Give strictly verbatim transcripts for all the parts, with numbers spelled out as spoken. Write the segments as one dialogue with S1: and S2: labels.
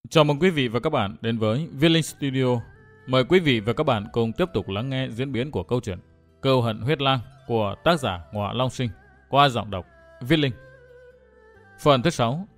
S1: Chào mừng quý vị và các bạn đến với Viết Linh Studio. Mời quý vị và các bạn cùng tiếp tục lắng nghe diễn biến của câu chuyện Cừu hận huyết lang của tác giả Ngọa Long Sinh qua giọng đọc Viết Linh. Phần thứ sáu.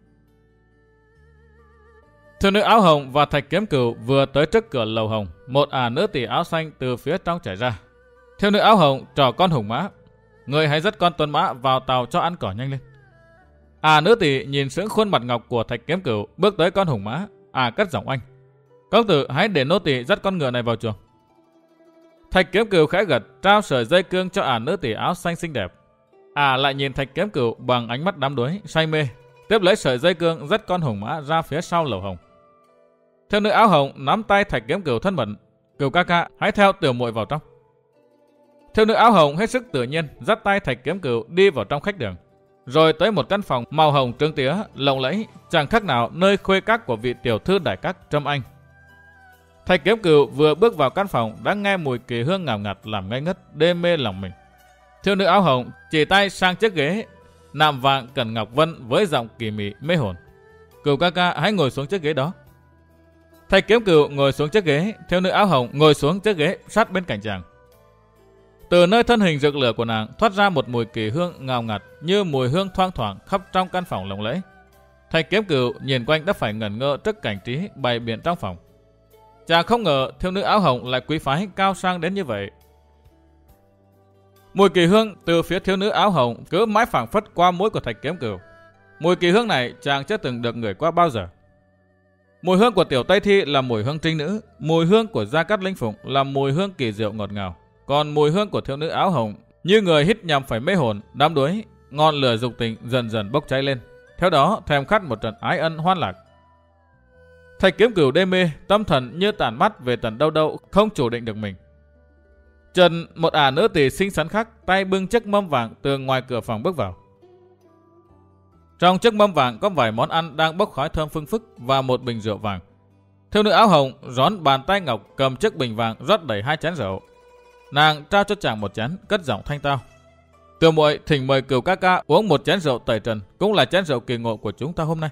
S1: Thiếu nữ áo hồng và Thạch Kiếm Cừu vừa tới trước cửa lầu hồng, một ả nữ tỳ áo xanh từ phía trong chạy ra. Thiếu nữ áo hồng trò con hùng mã: "Người hãy dắt con tuấn mã vào tàu cho ăn cỏ nhanh lên." Ả nữ tỳ nhìn sững khuôn mặt ngọc của Thạch Kiếm Cừu, bước tới con hùng mã. À cất giọng oanh: "Công tử hãy để nô tỳ dắt con ngựa này vào chuồng." Thạch Kiếm Cừu khẽ gật, trao sợi dây cương cho ả nữ tỳ áo xanh xinh đẹp. À lại nhìn Thạch Kiếm Cừu bằng ánh mắt đắm đuối say mê, tiếp lấy sợi dây cương dắt con hùng mã ra phía sau lầu hồng. Thiếu nữ áo hồng nắm tay Thạch Kiếm Cừu thân mật: "Cừu ca ca, hãy theo tiểu muội vào trong." Thiếu nữ áo hồng hết sức tự nhiên dắt tay Thạch Kiếm Cừu đi vào trong khách đường, rồi tới một căn phòng màu hồng trướng tía, lộng lẫy, chẳng khác nào nơi khuê các của vị tiểu thư đại các Trâm Anh. Thạch Kiếm Cừu vừa bước vào căn phòng đã nghe mùi kỳ hương ngào ngạt làm ngây ngất, đê mê lòng mình. Thiếu nữ áo hồng chỉ tay sang chiếc ghế nạm vàng cẩn ngọc vân với giọng kỳ mị mê hồn: "Cừu ca ca, hãy ngồi xuống chiếc ghế đó." Thạch Kiếm Cừu ngồi xuống chiếc ghế, thiếu nữ áo hồng ngồi xuống chiếc ghế sát bên cạnh chàng. Từ nơi thân hình rực lửa của nàng thoát ra một mùi kỳ hương ngào ngạt như mùi hương thoang thoảng khắp trong căn phòng lộng lẫy. Thạch Kiếm Cừu nhìn quanh đã phải ngẩn ngơ trước cảnh trí bày biện trong phòng. Chàng không ngờ thiếu nữ áo hồng lại quý phái cao sang đến như vậy. Mùi kỳ hương từ phía thiếu nữ áo hồng cứ mãi phảng phất qua mũi của Thạch Kiếm Cừu. Mùi kỳ hương này chàng chưa từng được ngửi qua bao giờ. Mùi hương của tiểu Tây Thi là mùi hương trinh nữ, mùi hương của Gia Cát Linh Phụng là mùi hương kỳ diệu ngọt ngào. Còn mùi hương của thiếu nữ áo hồng như người hít nhằm phải mê hồn, đắm đuối, ngọn lửa dục tình dần dần bốc cháy lên. Theo đó thèm khát một trận ái ân hoan lạc. Thạch Kiếm Cừu đê mê, tâm thần như tản mắt về tận đâu đâu, không chủ định được mình. Trần, một ả nữ tỳ xinh xắn khác, tay bưng chiếc mâm vàng từ ngoài cửa phòng bước vào. Trong chiếc mâm vàng có vài món ăn đang bốc khói thơm phưng phức và một bình rượu vàng. Thiếu nữ áo hồng rón bàn tay ngọc cầm chiếc bình vàng rót đầy hai chén rượu. Nàng trao cho chàng một chén, cất giọng thanh tao: "Tiểu muội thỉnh mời Cừu ca ca uống một chén rượu tẩy trần, cũng là chén rượu kỳ ngộ của chúng ta hôm nay."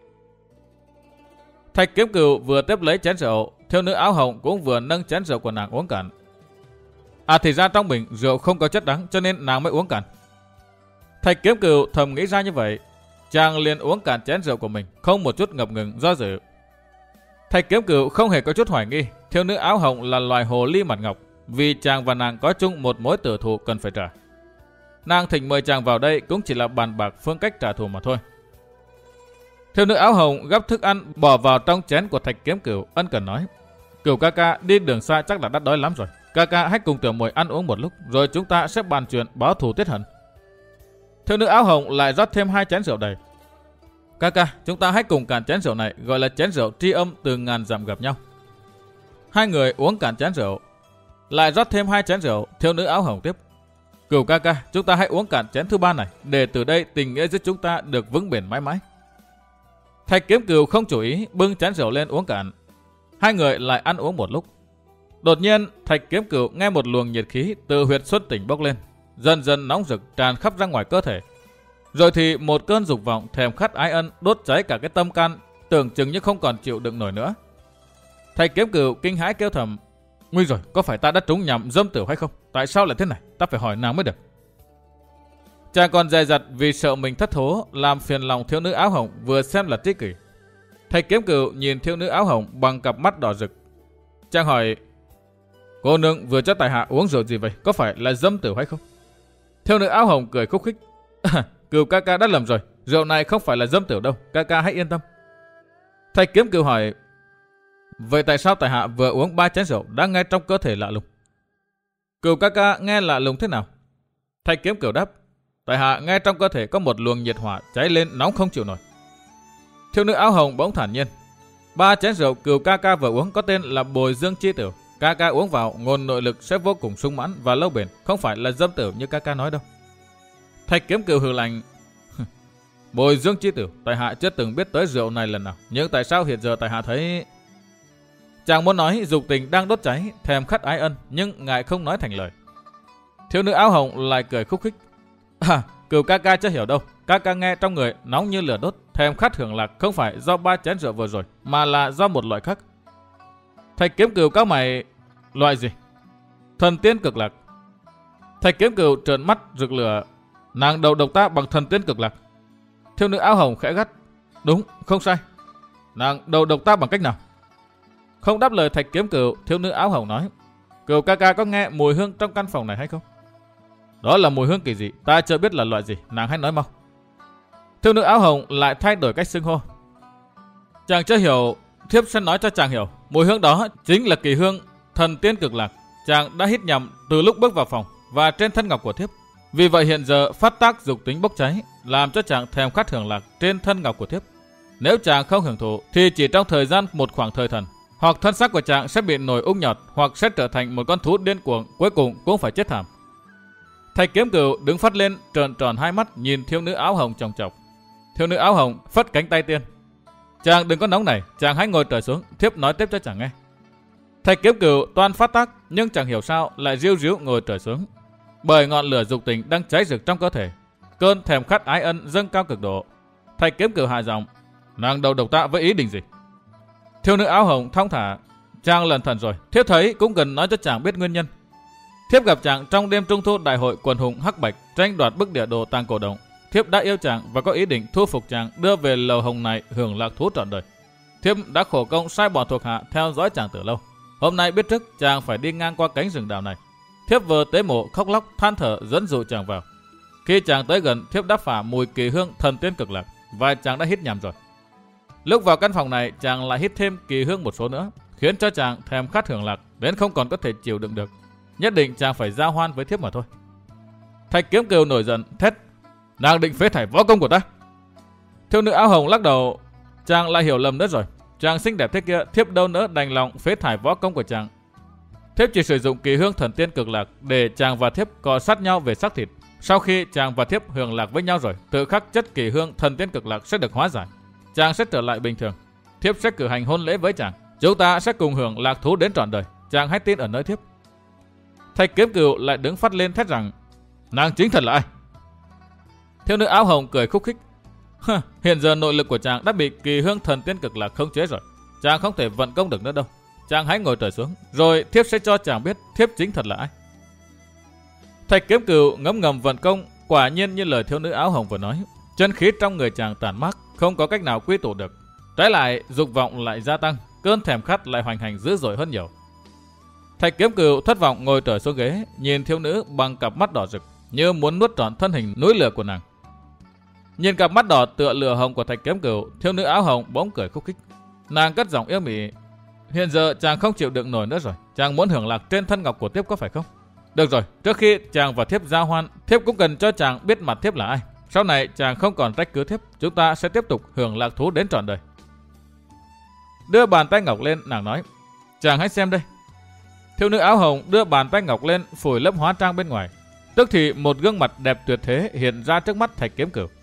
S1: Thạch Kiếm Cừu vừa tiếp lấy chén rượu, thiếu nữ áo hồng cũng vừa nâng chén rượu của nàng uống cạn. À thì ra trong bình rượu không có chất đắng cho nên nàng mới uống cạn. Thạch Kiếm Cừu thầm nghĩ ra như vậy, chàng liền uống cạn chén rượu của mình, không một chút ngập ngừng do dự. Thạch Kiếm Cừu không hề có chút hoài nghi thiếu nữ áo hồng là loài hồ ly mặt ngọc, vì chàng và nàng có chung một mối tử thù cần phải trả. Nàng thỉnh mời chàng vào đây cũng chỉ là bàn bạc phương cách trả thù mà thôi. Thiếu nữ áo hồng gắp thức ăn bỏ vào trong chén của Thạch Kiếm Cừu, ân cần nói: "Cừu ca ca đi đường xa chắc là đã đói lắm rồi. Ca ca hãy cùng tiểu muội ăn uống một lúc, rồi chúng ta sẽ bàn chuyện báo thù tiết hận." Thiếu nữ áo hồng lại rót thêm hai chén rượu đầy. "Ca ca, chúng ta hãy cùng cạn chén rượu này, gọi là chén rượu tri âm từ ngàn dặm gặp nhau." Hai người uống cạn chén rượu, lại rót thêm hai chén rượu. Thiếu nữ áo hồng tiếp: "Cừu ca ca, chúng ta hãy uống cạn chén thứ ba này, để từ đây tình nghĩa giữa chúng ta được vững bền mãi mãi." Thạch Kiếm Cừu không chủ ý, bưng chén rượu lên uống cạn. Hai người lại ăn uống một lúc. Đột nhiên Thạch Kiếm Cừu nghe một luồng nhiệt khí từ huyệt xuất tỉnh bốc lên, dần dần nóng rực tràn khắp ra ngoài cơ thể. Rồi thì một cơn dục vọng thèm khát ái ân đốt cháy cả cái tâm can, tưởng chừng như không còn chịu đựng nổi nữa. Thạch Kiếm Cừu kinh hãi kêu thầm: "Nguy rồi, có phải ta đã trúng nhầm dâm tửu hay không? Tại sao lại thế này? Ta phải hỏi nàng mới được." Chàng còn dè dặt vì sợ mình thất thố, làm phiền lòng thiếu nữ áo hồng vừa xem là tri kỷ. Thạch Kiếm Cừu nhìn thiếu nữ áo hồng bằng cặp mắt đỏ rực. Chàng hỏi: "Cô nương vừa cho tại hạ uống rượu gì vậy? Có phải là dâm tửu hay không?" Thiếu nữ áo hồng cười khúc khích: "Cừu ca ca đã lầm rồi, rượu này không phải là dâm tửu đâu, ca ca hãy yên tâm." Thạch Kiếm Cừu hỏi: "Vậy tại sao tại hạ vừa uống ba chén rượu đã nghe trong cơ thể lạ lùng?" "Cừu ca ca nghe lạ lùng thế nào?" Thạch Kiếm Cừu đáp: "Tại hạ nghe trong cơ thể có một luồng nhiệt hỏa cháy lên nóng không chịu nổi." Thiếu nữ áo hồng bỗng thản nhiên: "Ba chén rượu Cừu ca ca vừa uống có tên là Bồi Dương Chi Tửu. Ca ca uống vào nguồn nội lực sẽ vô cùng sung mãn và lâu bền, không phải là dâm tửu như ca ca nói đâu." Thạch Kiếm Cừu hừ lạnh: "Bồi Dương Chi Tửu, tại hạ chưa từng biết tới rượu này lần nào, nhưng tại sao hiện giờ tại hạ thấy..." Chàng muốn nói dục tình đang đốt cháy, thèm khát ái ân, nhưng ngài không nói thành lời. Thiếu nữ áo hồng lại cười khúc khích: "À, Cửu ca ca chưa hiểu đâu. Ca ca nghe trong người nóng như lửa đốt, thèm khát hưởng lạc không phải do ba chén rượu vừa rồi, mà là do một loại khác. Thạch Kiếm Cửu các mày... Loại gì? Thần tiên cực lạc. Thạch Kiếm Cửu trợn mắt rực lửa. Nàng đầu độc ta bằng thần tiên cực lạc. Thiếu nữ áo hồng khẽ gắt. Đúng, không sai. Nàng đầu độc ta bằng cách nào? Không đáp lời Thạch Kiếm Cửu, thiếu nữ áo hồng nói. Cửu ca ca có nghe mùi hương trong căn phòng này hay không? Đó là mùi hương kỳ dị, ta chưa biết là loại gì, nàng hãy nói mau. Thiếu nữ áo hồng lại thay đổi cách xưng hô. Chàng chưa hiểu, thiếp sẽ nói cho chàng hiểu. Mùi hương đó chính là kỳ hương thần tiên cực lạc. Chàng đã hít nhầm từ lúc bước vào phòng và trên thân ngọc của thiếp. Vì vậy hiện giờ phát tác dục tính bốc cháy, làm cho chàng thèm khát hưởng lạc trên thân ngọc của thiếp. Nếu chàng không hưởng thụ thì chỉ trong thời gian một khoảng thời thần, hoặc thân xác của chàng sẽ bị nổi ung nhọt, hoặc sẽ trở thành một con thú điên cuồng, cuối cùng cũng phải chết thảm. Thạch Kiếm Cửu đứng phát lên, trợn tròn hai mắt nhìn thiếu nữ áo hồng chòng chọc. Thiếu nữ áo hồng phất cánh tay tiên. Chàng đừng có nóng này, chàng hãy ngồi trở xuống, thiếp nói tiếp cho chàng nghe. Thạch Kiếm Cửu toan phát tác, nhưng chẳng hiểu sao lại riu riu ngồi trở xuống. Bởi ngọn lửa dục tình đang cháy rực trong cơ thể, cơn thèm khát ái ân dâng cao cực độ. Thạch Kiếm Cửu hạ giọng, nàng đầu độc ta với ý định gì? Thiếu nữ áo hồng thong thả, chàng lần thần rồi, thiếp thấy cũng cần nói cho chàng biết nguyên nhân. Thiếp gặp chàng trong đêm trung thu đại hội quần hùng hắc bạch tranh đoạt bức địa đồ tàng cổ động. Thiếp đã yêu chàng và có ý định thu phục chàng, đưa về lầu hồng này hưởng lạc thú trọn đời. Thiếp đã khổ công sai bọn thuộc hạ theo dõi chàng từ lâu. Hôm nay biết trước chàng phải đi ngang qua cánh rừng đào này, thiếp vừa tế mộ khóc lóc than thở dẫn dụ chàng vào. Khi chàng tới gần, thiếp đã phả mùi kỳ hương thần tiên cực lạc và chàng đã hít nhầm rồi. Lúc vào căn phòng này, chàng lại hít thêm kỳ hương một số nữa, khiến cho chàng thèm khát hưởng lạc đến không còn có thể chịu đựng được. Nhất định chàng phải giao hoan với thiếp mà thôi. Thạch Kiếm Cửu nổi giận thét, nàng định phế thải võ công của ta. Thiếu nữ áo hồng lắc đầu, chàng lại hiểu lầm nữa rồi. Chàng xinh đẹp thế kia, thiếp đâu nỡ đành lòng phế thải võ công của chàng. Thiếp chỉ sử dụng kỳ hương thần tiên cực lạc để chàng và thiếp cọ sát nhau về xác thịt. Sau khi chàng và thiếp hưởng lạc với nhau rồi, tự khắc chất kỳ hương thần tiên cực lạc sẽ được hóa giải. Chàng sẽ trở lại bình thường. Thiếp sẽ cử hành hôn lễ với chàng. Chúng ta sẽ cùng hưởng lạc thú đến trọn đời. Chàng hãy tin ở nơi thiếp. Thạch Kiếm Cửu lại đứng phát lên thét rằng, nàng chính thật là ai? Thiếu nữ áo hồng cười khúc khích. Hiện giờ nội lực của chàng đã bị kỳ hương thần tiên cực lạc khống chế rồi. Chàng không thể vận công được nữa đâu. Chàng hãy ngồi trở xuống, rồi thiếp sẽ cho chàng biết thiếp chính thật là ai. Thạch Kiếm Cửu ngấm ngầm vận công, quả nhiên như lời thiếu nữ áo hồng vừa nói. Chân khí trong người chàng tàn mát, không có cách nào quy tụ được. Trái lại, dục vọng lại gia tăng, cơn thèm khát lại hoành hành dữ dội hơn nhiều. Thạch Kiếm Cửu thất vọng ngồi trở xuống ghế, nhìn thiếu nữ bằng cặp mắt đỏ rực, như muốn nuốt trọn thân hình núi lửa của nàng. Nhìn cặp mắt đỏ tựa lửa hồng của Thạch Kiếm Cửu, thiếu nữ áo hồng bỗng cười khúc khích. Nàng cất giọng yêu mị, hiện giờ chàng không chịu đựng nổi nữa rồi, chàng muốn hưởng lạc trên thân ngọc của thiếp có phải không? Được rồi, trước khi chàng và thiếp giao hoan, thiếp cũng cần cho chàng biết mặt thiếp là ai. Sau này chàng không còn trách cứ thiếp, chúng ta sẽ tiếp tục hưởng lạc thú đến trọn đời. Đưa bàn tay ngọc lên, nàng nói, chàng hãy xem đây. Thiếu nữ áo hồng đưa bàn tay ngọc lên, phủi lớp hóa trang bên ngoài. Tức thì một gương mặt đẹp tuyệt thế hiện ra trước mắt Thạch Kiếm Cửu.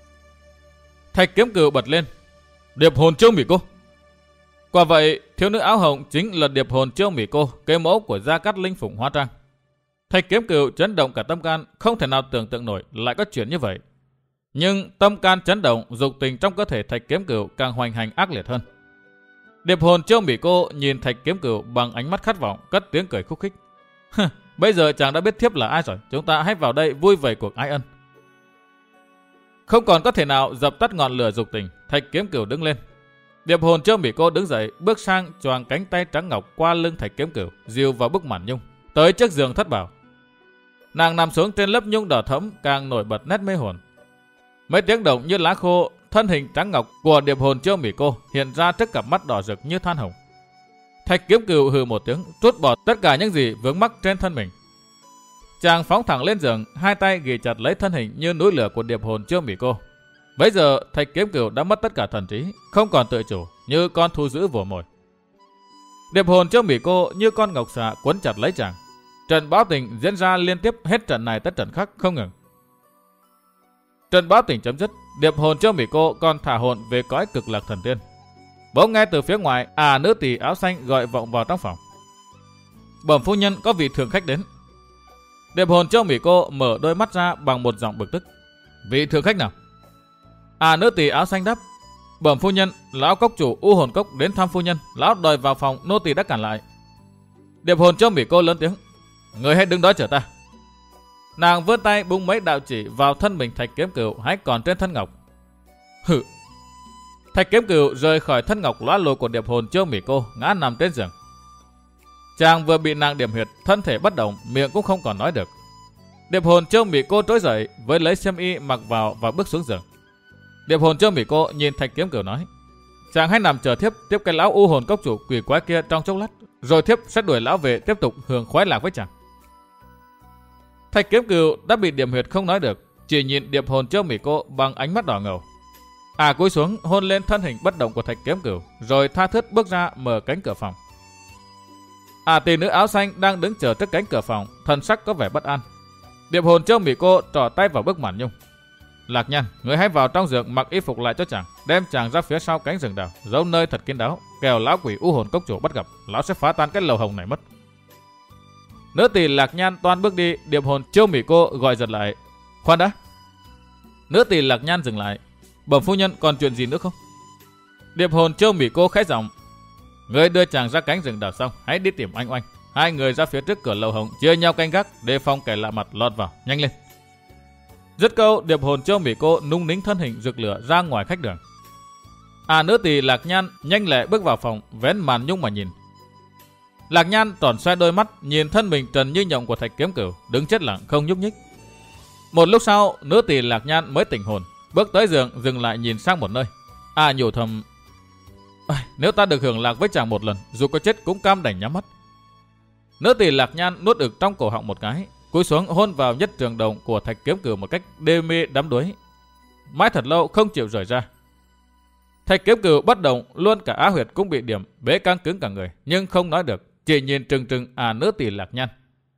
S1: Thạch Kiếm Cửu bật lên, điệp hồn chiêu mỉ cô. Quả vậy, thiếu nữ áo hồng chính là điệp hồn chiêu mỉ cô, cây mẫu của Gia Cát Linh Phụng hóa trang. Thạch Kiếm Cửu chấn động cả tâm can, không thể nào tưởng tượng nổi lại có chuyện như vậy. Nhưng tâm can chấn động, dục tình trong cơ thể Thạch Kiếm Cửu càng hoành hành ác liệt hơn. Điệp hồn chiêu mỉ cô nhìn Thạch Kiếm Cửu bằng ánh mắt khát vọng, cất tiếng cười khúc khích. Bây giờ chàng đã biết thiếp là ai rồi, chúng ta hãy vào đây vui vầy cuộc ái ân. Không còn có thể nào dập tắt ngọn lửa dục tình, Thạch Kiếm Cửu đứng lên. Điệp hồn chiêu mỉ cô đứng dậy, bước sang choàng cánh tay trắng ngọc qua lưng Thạch Kiếm Cửu, dìu vào bức màn nhung, tới trước giường thất bảo. Nàng nằm xuống trên lớp nhung đỏ thẫm, càng nổi bật nét mê hồn. Mấy tiếng động như lá khô, thân hình trắng ngọc của điệp hồn chiêu mỉ cô hiện ra trước cặp mắt đỏ rực như than hồng. Thạch Kiếm Cửu hừ một tiếng, trút bỏ tất cả những gì vướng mắc trên thân mình. Chàng phóng thẳng lên giường, hai tay ghì chặt lấy thân hình như núi lửa của điệp hồn chiêu mỉ cô. Bấy giờ Thạch Kiếm Cửu đã mất tất cả thần trí, không còn tự chủ, như con thu giữ vồ mồi. Điệp hồn chiêu mỉ cô như con ngọc xà quấn chặt lấy chàng. Trận báo tình diễn ra liên tiếp, hết trận này tới trận khác không ngừng. Trận báo tình chấm dứt, điệp hồn chiêu mỉ cô còn thả hồn về cõi cực lạc thần tiên. Bỗng nghe từ phía ngoài, à nữ tỳ áo xanh gọi vọng vào trong phòng. Bẩm phu nhân, có vị thường khách đến. Điệp hồn chiêu mỉ cô mở đôi mắt ra bằng một giọng bực tức. Vị thượng khách nào? À, nữ tỳ áo xanh đáp: Bẩm phu nhân, lão cốc chủ U Hồn Cốc đến thăm phu nhân. Lão đòi vào phòng, nô tỳ đã cản lại. Điệp hồn Châu Mỹ Cô lớn tiếng: Người hãy đứng đó chờ ta. Nàng vươn tay búng mấy đạo chỉ vào thân mình Thạch Kiếm Cửu hay còn trên thân ngọc. Hừ. Thạch Kiếm Cửu rời khỏi thân ngọc lóa lồ của điệp hồn Châu Mỹ Cô, ngã nằm trên giường. Chàng vừa bị nàng điểm huyệt, thân thể bất động, miệng cũng không còn nói được. Điệp hồn Châu Mỹ Cô trỗi dậy, với lấy xiêm y mặc vào và bước xuống giường. Điệp hồn Châu Mỹ Cô nhìn Thạch Kiếm Cửu nói: Chàng hãy nằm chờ thiếp tiếp cái lão U Hồn Cốc chủ quỷ quái kia trong chốc lát, rồi thiếp sẽ đuổi lão về tiếp tục hưởng khoái lạc với chàng. Thạch Kiếm Cửu đã bị điểm huyệt không nói được, chỉ nhìn điệp hồn Châu Mỹ Cô bằng ánh mắt đỏ ngầu. À cúi xuống hôn lên thân hình bất động của Thạch Kiếm Cửu, rồi tha thướt bước ra mở cánh cửa phòng. À tỷ nữ áo xanh đang đứng chờ trước cánh cửa phòng, thần sắc có vẻ bất an. Điệp hồn Châu Mỹ Cô trỏ tay vào bức màn nhung. Lạc Nhan, người hãy vào trong giường mặc y phục lại cho chàng, đem chàng ra phía sau cánh rừng đào, giấu nơi thật kín đáo, kẻo lão quỷ U Hồn Cốc chủ bắt gặp, lão sẽ phá tan cái lầu hồng này mất. Nữ tỳ Lạc Nhan toan bước đi, điệp hồn Châu Mỹ Cô gọi giật lại: Khoan đã. Nữ tỳ Lạc Nhan dừng lại: Bẩm phu nhân, còn chuyện gì nữa không? Điệp hồn Châu Mỹ Cô khẽ giọng: Người đưa chàng ra cánh rừng đào xong, hãy đi tìm anh Oanh. Hai người ra phía trước cửa lầu hồng, chia nhau canh gác, đề phòng kẻ lạ mặt lọt vào, nhanh lên. Dứt câu, điệp hồn Châu Mỹ Cô nung nính thân hình rực lửa ra ngoài khách đường. À nữ tỳ Lạc Nhan nhanh lẹ bước vào phòng, vén màn nhung mà nhìn. Lạc Nhan tròn xoay đôi mắt, nhìn thân mình trần như nhộng của Thạch Kiếm Cửu, đứng chết lặng không nhúc nhích. Một lúc sau, nữ tỳ Lạc Nhan mới tỉnh hồn, bước tới giường, dừng lại nhìn sang một nơi. À nhủ thầm: Nếu ta được hưởng lạc với chàng một lần, dù có chết cũng cam đành nhắm mắt. Nữ tỳ Lạc Nhan nuốt ực trong cổ họng một cái, cúi xuống hôn vào nhất trường đồng của Thạch Kiếm Cửu một cách đê mê đắm đuối, mãi thật lâu không chịu rời ra. Thạch Kiếm Cửu bất động, luôn cả á huyệt cũng bị điểm, bế căng cứng cả người, nhưng không nói được, chỉ nhìn trừng trừng à nữ tỳ Lạc Nhan.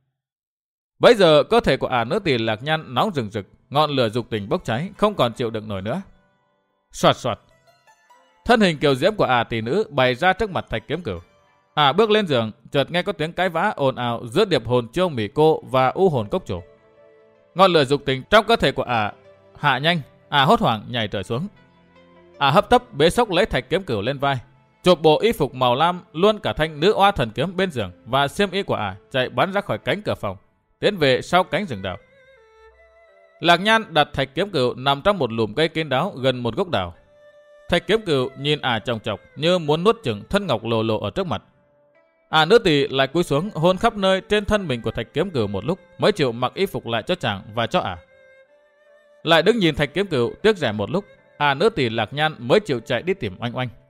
S1: Bấy giờ cơ thể của à nữ tỳ Lạc Nhan nóng rừng rực, ngọn lửa dục tình bốc cháy, không còn chịu đựng nổi nữa. Soạt soạt, thân hình kiều diễm của à tỷ nữ bày ra trước mặt Thạch Kiếm Cửu. À bước lên giường, chợt nghe có tiếng cãi vã ồn ào giữa điệp hồn Châu Mỹ Cô và U Hồn Cốc chủ. Ngọn lửa dục tình trong cơ thể của à hạ nhanh, à hốt hoảng nhảy trở xuống. À hấp tấp bế sốc lấy Thạch Kiếm Cửu lên vai, chộp bộ y phục màu lam, luôn cả thanh nữ oa thần kiếm bên giường và xiêm y của à chạy bắn ra khỏi cánh cửa phòng, tiến về sau cánh rừng đào. Lạc Nhan đặt Thạch Kiếm Cửu nằm trong một lùm cây kín đáo gần một gốc đào. Thạch Kiếm Cửu nhìn à chòng chọc như muốn nuốt chửng thân ngọc lồ lộ ở trước mặt. À nữ tỳ lại cúi xuống hôn khắp nơi trên thân mình của Thạch Kiếm Cửu một lúc, mới chịu mặc y phục lại cho chàng và cho à. Lại đứng nhìn Thạch Kiếm Cửu tiếc rẻ một lúc, à nữ tỳ Lạc Nhan mới chịu chạy đi tìm Oanh Oanh.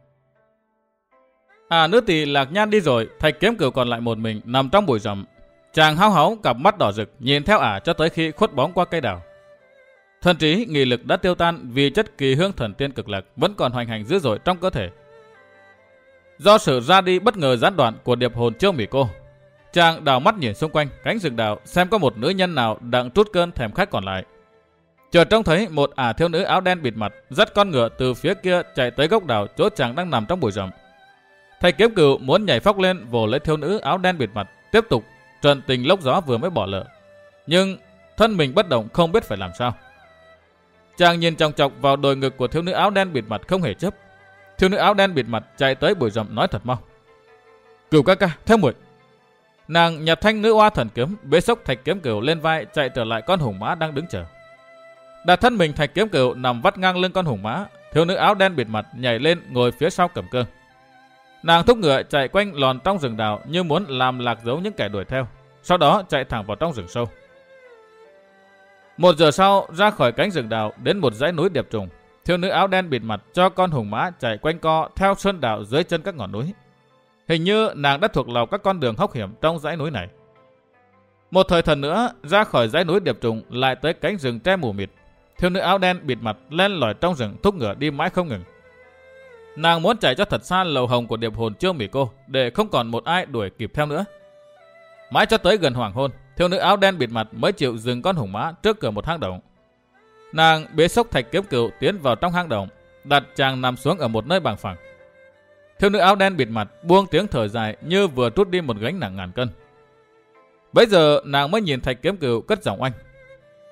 S1: À nữ tỳ Lạc Nhan đi rồi, Thạch Kiếm Cửu còn lại một mình nằm trong bụi rậm. Chàng háo háo cặp mắt đỏ rực nhìn theo ả cho tới khi khuất bóng qua cây đào. Thần trí nghị lực đã tiêu tan vì chất kỳ hương thần tiên cực lạc vẫn còn hoành hành dữ dội trong cơ thể. Do sự ra đi bất ngờ gián đoạn của điệp hồn Châu Mỹ Cô, chàng đảo mắt nhìn xung quanh cánh rừng đào xem có một nữ nhân nào đang trút cơn thèm khát còn lại. Chợt trông thấy một ả thiếu nữ áo đen bịt mặt dắt con ngựa từ phía kia chạy tới gốc đào chỗ chàng đang nằm trong bụi rậm. Thạch Kiếm Cửu muốn nhảy phóc lên vồ lấy thiếu nữ áo đen bịt mặt, tiếp tục trận tình lốc gió vừa mới bỏ lỡ, nhưng thân mình bất động không biết phải làm sao. Chàng nhìn chòng chọc vào đồi ngực của thiếu nữ áo đen bịt mặt không hề chớp. Thiếu nữ áo đen bịt mặt chạy tới bụi rậm nói thật mau: Cửu ca ca, theo muội. Nàng nhặt thanh nữ oa thần kiếm, bế xốc Thạch Kiếm Cửu lên vai chạy trở lại con hùng mã đang đứng chờ. Đặt thân mình Thạch Kiếm Cửu nằm vắt ngang lưng con hùng mã, thiếu nữ áo đen bịt mặt nhảy lên ngồi phía sau cầm cương. Nàng thúc ngựa chạy quanh lòn trong rừng đào như muốn làm lạc dấu những kẻ đuổi theo, sau đó chạy thẳng vào trong rừng sâu. Một giờ sau, ra khỏi cánh rừng đào đến một dãy núi điệp trùng, thiếu nữ áo đen bịt mặt cho con hùng mã chạy quanh co theo sơn đạo dưới chân các ngọn núi. Hình như nàng đã thuộc lòng các con đường hốc hiểm trong dãy núi này. Một thời thần nữa, ra khỏi dãy núi điệp trùng lại tới cánh rừng tre mù mịt, thiếu nữ áo đen bịt mặt len lỏi trong rừng thúc ngựa đi mãi không ngừng. Nàng muốn chạy cho thật xa lầu hồng của điệp hồn Châu Mỹ Cô để không còn một ai đuổi kịp theo nữa. Mãi cho tới gần hoàng hôn, thiếu nữ áo đen bịt mặt mới chịu dừng con hùng mã trước cửa một hang động. Nàng bế xốc Thạch Kiếm Cửu tiến vào trong hang động, đặt chàng nằm xuống ở một nơi bằng phẳng. Thiếu nữ áo đen bịt mặt buông tiếng thở dài như vừa trút đi một gánh nặng ngàn cân. Bấy giờ nàng mới nhìn Thạch Kiếm Cửu cất giọng oanh: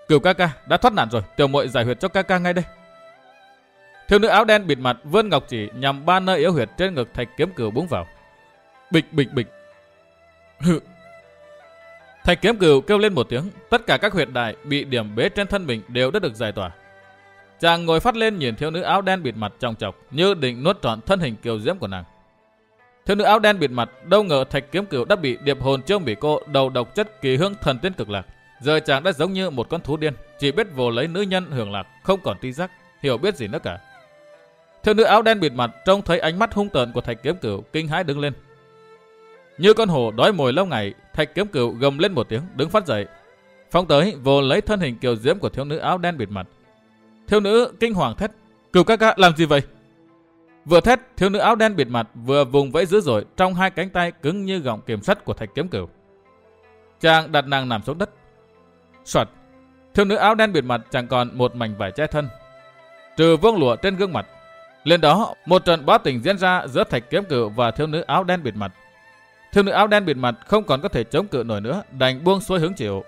S1: Cửu ca ca đã thoát nạn rồi, tiểu muội giải huyệt cho ca ca ngay đây. Thiếu nữ áo đen bịt mặt vươn ngọc chỉ nhằm ba nơi yếu huyệt trên ngực Thạch Kiếm Cửu búng vào. Bịch bịch bịch. Hự. Thạch Kiếm Cửu kêu lên một tiếng, tất cả các huyệt đại bị điểm bế trên thân mình đều đã được giải tỏa. Chàng ngồi phát lên nhìn thiếu nữ áo đen bịt mặt chòng chọc như định nuốt trọn thân hình kiều diễm của nàng. Thiếu nữ áo đen bịt mặt đâu ngờ Thạch Kiếm Cửu đã bị điệp hồn Trương Bỉ Cô đầu độc chất kỳ hương thần tiên cực lạc. Giờ chàng đã giống như một con thú điên, chỉ biết vồ lấy nữ nhân hưởng lạc, không còn tri giác, hiểu biết gì nữa cả. Thiếu nữ áo đen bịt mặt trông thấy ánh mắt hung tợn của Thạch Kiếm Cửu, kinh hãi đứng lên. Như con hổ đói mồi lâu ngày, Thạch Kiếm Cửu gầm lên một tiếng, đứng phát dậy, phóng tới vồ lấy thân hình kiều diễm của thiếu nữ áo đen bịt mặt. Thiếu nữ kinh hoàng thét: "Cửu ca ca làm gì vậy?" Vừa thét, thiếu nữ áo đen bịt mặt vừa vùng vẫy dữ dội trong hai cánh tay cứng như gọng kìm sắt của Thạch Kiếm Cửu. Chàng đặt nàng nằm xuống đất. Soạt, thiếu nữ áo đen bịt mặt chẳng còn một mảnh vải che thân, trừ vuông lụa trên gương mặt. Lên đó, một trận bá tình diễn ra giữa Thạch Kiếm Cửu và thiếu nữ áo đen bịt mặt. Thiếu nữ áo đen bịt mặt không còn có thể chống cự nổi nữa, đành buông xuôi hứng chịu.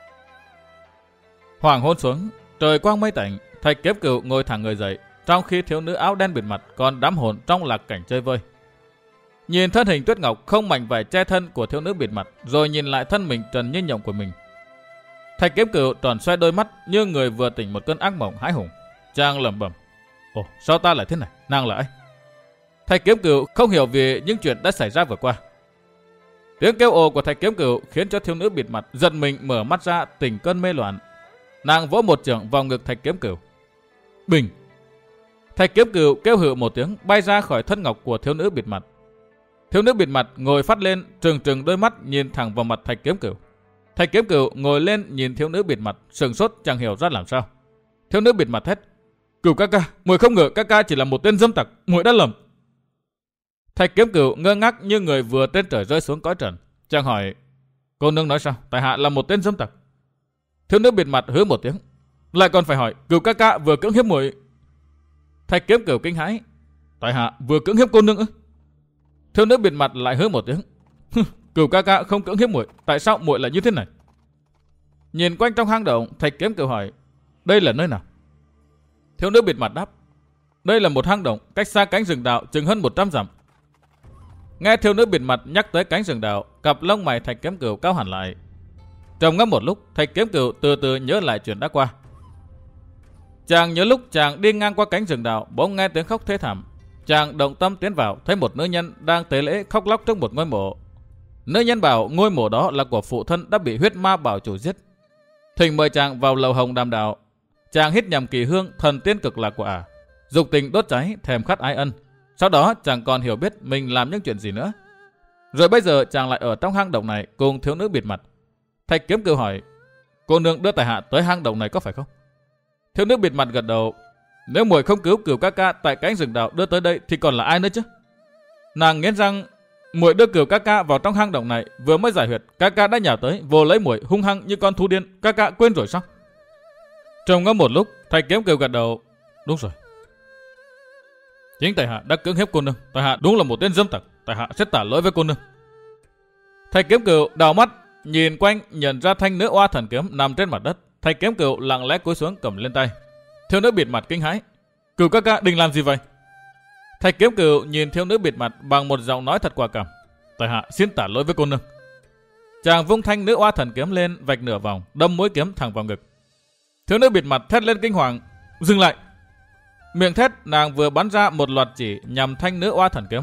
S1: Hoàng hôn xuống, trời quang mây tạnh, Thạch Kiếm Cửu ngồi thẳng người dậy, trong khi thiếu nữ áo đen bịt mặt còn đắm hồn trong lạc cảnh chơi vơi. Nhìn thân hình tuyết ngọc không mảnh vải che thân của thiếu nữ bịt mặt, rồi nhìn lại thân mình trần như nhộng của mình. Thạch Kiếm Cửu tròn xoay đôi mắt như người vừa tỉnh một cơn ác mộng hãi hùng. Chàng lẩm bẩm: "Ồ, sao ta lại thế này? Nàng là ai?" Thạch Kiếm Cửu không hiểu vì những chuyện đã xảy ra vừa qua. Tiếng kêu ồ của Thạch Kiếm Cửu khiến cho thiếu nữ bịt mặt giật mình mở mắt ra, tỉnh cơn mê loạn. Nàng vỗ một chưởng vào ngực Thạch Kiếm Cửu. Bình. Thạch Kiếm Cửu kêu hự một tiếng, bay ra khỏi thân ngọc của thiếu nữ bịt mặt. Thiếu nữ bịt mặt ngồi phát lên, trừng trừng đôi mắt nhìn thẳng vào mặt Thạch Kiếm Cửu. Thạch Kiếm Cửu ngồi lên nhìn thiếu nữ bịt mặt, sừng sốt chẳng hiểu ra làm sao. Thiếu nữ bịt mặt thét: "Cửu ca ca, muội không ngờ ca ca chỉ là một tên dâm tặc, muội đã lầm." Thạch Kiếm Cửu ngơ ngác như người vừa trên trời rơi xuống cõi trần. Chàng hỏi: "Cô nương nói sao? Tại hạ là một tên dâm tặc." Thiếu nữ bịt mặt hứ một tiếng, lại còn phải hỏi: "Cửu ca ca vừa cưỡng hiếp muội?" Thạch Kiếm Cửu kinh hãi: "Tại hạ vừa cưỡng hiếp cô nương ư?" Thiếu nữ bịt mặt lại hứ một tiếng: "Cửu ca ca không cưỡng hiếp muội, tại sao muội lại như thế này?" Nhìn quanh trong hang động, Thạch Kiếm Cửu hỏi: "Đây là nơi nào?" Thiếu nữ bịt mặt đáp: "Đây là một hang động cách xa cánh rừng đạo chừng hơn một trăm dặm." Nghe thiếu nữ bịt mặt nhắc tới cánh rừng đạo, cặp lông mày Thạch Kiếm Cửu cao hẳn lại. Trầm ngâm một lúc, Thạch Kiếm Cửu từ từ nhớ lại chuyện đã qua. Chàng nhớ lúc chàng đi ngang qua cánh rừng đạo, bỗng nghe tiếng khóc thê thảm. Chàng động tâm tiến vào, thấy một nữ nhân đang tế lễ khóc lóc trong một ngôi mộ. Nữ nhân bảo ngôi mộ đó là của phụ thân đã bị huyết ma bảo chủ giết. Thỉnh mời chàng vào lầu hồng đàm đạo. Chàng hít nhằm kỳ hương thần tiên cực lạc của ả, dục tình đốt cháy, thèm khát ái ân. Sau đó chàng còn hiểu biết mình làm những chuyện gì nữa. Rồi bây giờ chàng lại ở trong hang động này cùng thiếu nữ bịt mặt. Thạch Kiếm Cửu hỏi: "Cô nương đưa tại hạ tới hang động này có phải không?" Thiếu nữ bịt mặt gật đầu: "Nếu muội không cứu Cửu ca ca tại cánh rừng đạo đưa tới đây thì còn là ai nữa chứ?" Nàng nghiến răng: "Muội đưa Cửu ca ca vào trong hang động này, vừa mới giải huyệt, ca ca đã nhào tới vồ lấy muội hung hăng như con thú điên, ca ca quên rồi sao?" Trông ngâm một lúc, Thạch Kiếm Cửu gật đầu: "Đúng rồi. Chính tại hạ đã cưỡng hiếp cô nương, tại hạ đúng là một tên dâm tặc, tại hạ sẽ tả lỗi với cô nương." Thạch Kiếm Cửu đảo mắt nhìn quanh, nhận ra thanh nữ oa thần kiếm nằm trên mặt đất. Thạch Kiếm Cửu lặng lẽ cúi xuống cầm lên tay. Thiếu nữ bịt mặt kinh hãi: "Cửu ca ca định làm gì vậy?" Thạch Kiếm Cửu nhìn thiếu nữ bịt mặt bằng một giọng nói thật quả cảm: "Tại hạ xin tả lỗi với cô nương." Chàng vung thanh nữ oa thần kiếm lên, vạch nửa vòng, đâm mũi kiếm thẳng vào ngực. Thiếu nữ bịt mặt thét lên kinh hoàng: "Dừng lại!" Miệng thét, nàng vừa bắn ra một loạt chỉ nhằm thanh nữ oa thần kiếm.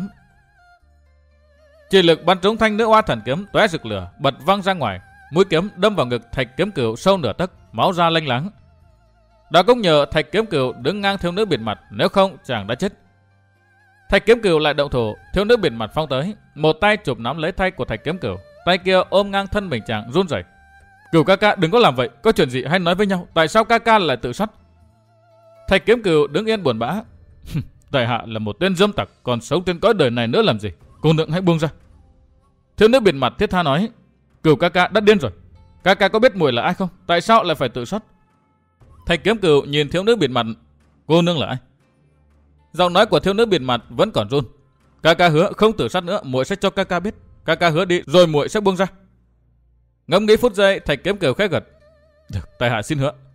S1: Chỉ lực bắn trúng thanh nữ oa thần kiếm tóe rực lửa, bật văng ra ngoài. Mũi kiếm đâm vào ngực Thạch Kiếm Cửu sâu nửa tấc, máu ra lênh láng. Đó cũng nhờ Thạch Kiếm Cửu đứng ngang thiếu nữ bịt mặt, nếu không chàng đã chết. Thạch Kiếm Cửu lại động thủ, thiếu nữ bịt mặt phong tới, một tay chụp nắm lấy tay của Thạch Kiếm Cửu, tay kia ôm ngang thân mình chàng run rẩy. "Cửu ca ca đừng có làm vậy, có chuyện gì hãy nói với nhau, tại sao ca ca lại tự sát?" Thạch Kiếm Cửu đứng yên buồn bã: "Tại hạ là một tên dâm tặc, còn sống trên cõi đời này nữa làm gì? Cô nương hãy buông ra." Thiếu nữ bịt mặt thiết tha nói: "Cửu ca ca đã điên rồi. Ca ca có biết muội là ai không? Tại sao lại phải tự sát?" Thạch Kiếm Cửu nhìn thiếu nữ bịt mặt: "Cô nương là ai?" Giọng nói của thiếu nữ bịt mặt vẫn còn run: "Ca ca hứa không tự sát nữa, muội sẽ cho ca ca biết. Ca ca hứa đi, rồi muội sẽ buông ra." Ngẫm nghĩ phút giây, Thạch Kiếm Cửu khẽ gật: "Được, tại hạ xin hứa."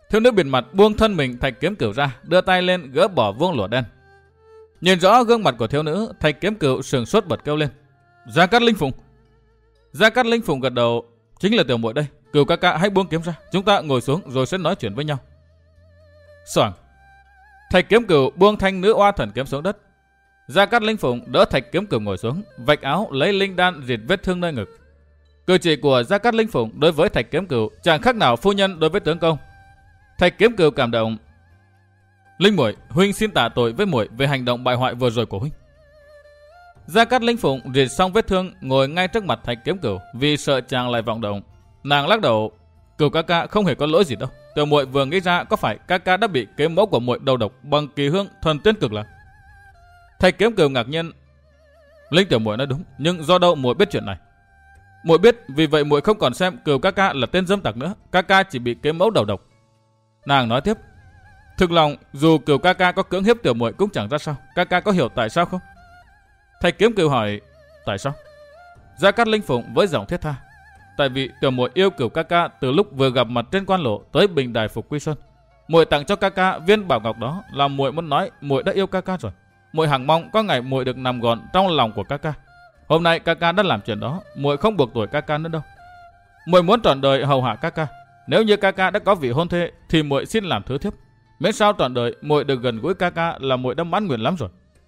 S1: Thiếu nữ bịt mặt buông thân mình Thạch Kiếm Cửu ra, đưa tay lên gỡ bỏ vuông lụa đen. Nhìn rõ gương mặt của thiếu nữ, Thạch Kiếm Cửu sừng sốt bật kêu lên: Gia Cát Linh Phụng. Gia Cát Linh Phụng gật đầu: Chính là tiểu muội đây. Cửu ca ca hãy buông kiếm ra, chúng ta ngồi xuống rồi sẽ nói chuyện với nhau. Xoảng. Thạch Kiếm Cửu buông thanh nữ oa thần kiếm xuống đất. Gia Cát Linh Phụng đỡ Thạch Kiếm Cửu ngồi xuống, vạch áo lấy linh đan rịt vết thương nơi ngực. Cử chỉ của Gia Cát Linh Phụng đối với Thạch Kiếm Cửu chẳng khác nào phu nhân đối với tướng công. Thạch Kiếm Cửu cảm động: Linh muội, huynh xin tạ tội với muội về hành động bại hoại vừa rồi của huynh. Gia Cát Linh Phụng rịt xong vết thương, ngồi ngay trước mặt Thạch Kiếm Cửu vì sợ chàng lại vọng động. Nàng lắc đầu: Cửu ca ca không hề có lỗi gì đâu. Tiểu muội vừa nghĩ ra có phải ca ca đã bị kế mẫu của muội đầu độc bằng kỳ hương thần tiên cực lạc. Thạch Kiếm Cửu ngạc nhiên: Linh tiểu muội nói đúng, nhưng do đâu muội biết chuyện này? Muội biết, vì vậy muội không còn xem Cửu ca ca là tên dâm tặc nữa, ca ca chỉ bị kế mẫu đầu độc. Nàng nói tiếp: Thực lòng dù Cửu ca ca có cưỡng hiếp tiểu muội cũng chẳng ra sao, ca ca có hiểu tại sao không? Thạch Kiếm Cửu hỏi: Tại sao? Gia Cát Linh Phụng với giọng thiết tha: Tại vì tiểu muội yêu Cửu ca ca từ lúc vừa gặp mặt trên quan lộ tới bình đài Phục Quy Sơn. Muội tặng cho ca ca viên bảo ngọc đó là muội muốn nói muội đã yêu ca ca rồi. Muội hằng mong có ngày muội được nằm gọn trong lòng của ca ca. Hôm nay ca ca đã làm chuyện đó, muội không buộc tuổi ca ca nữa đâu. Muội muốn trọn đời hầu hạ ca ca. Nếu như ca ca đã có vị hôn thê thì muội xin làm thứ thiếp. Miễn sao trọn đời muội được gần gũi ca ca là muội đã mãn nguyện lắm rồi.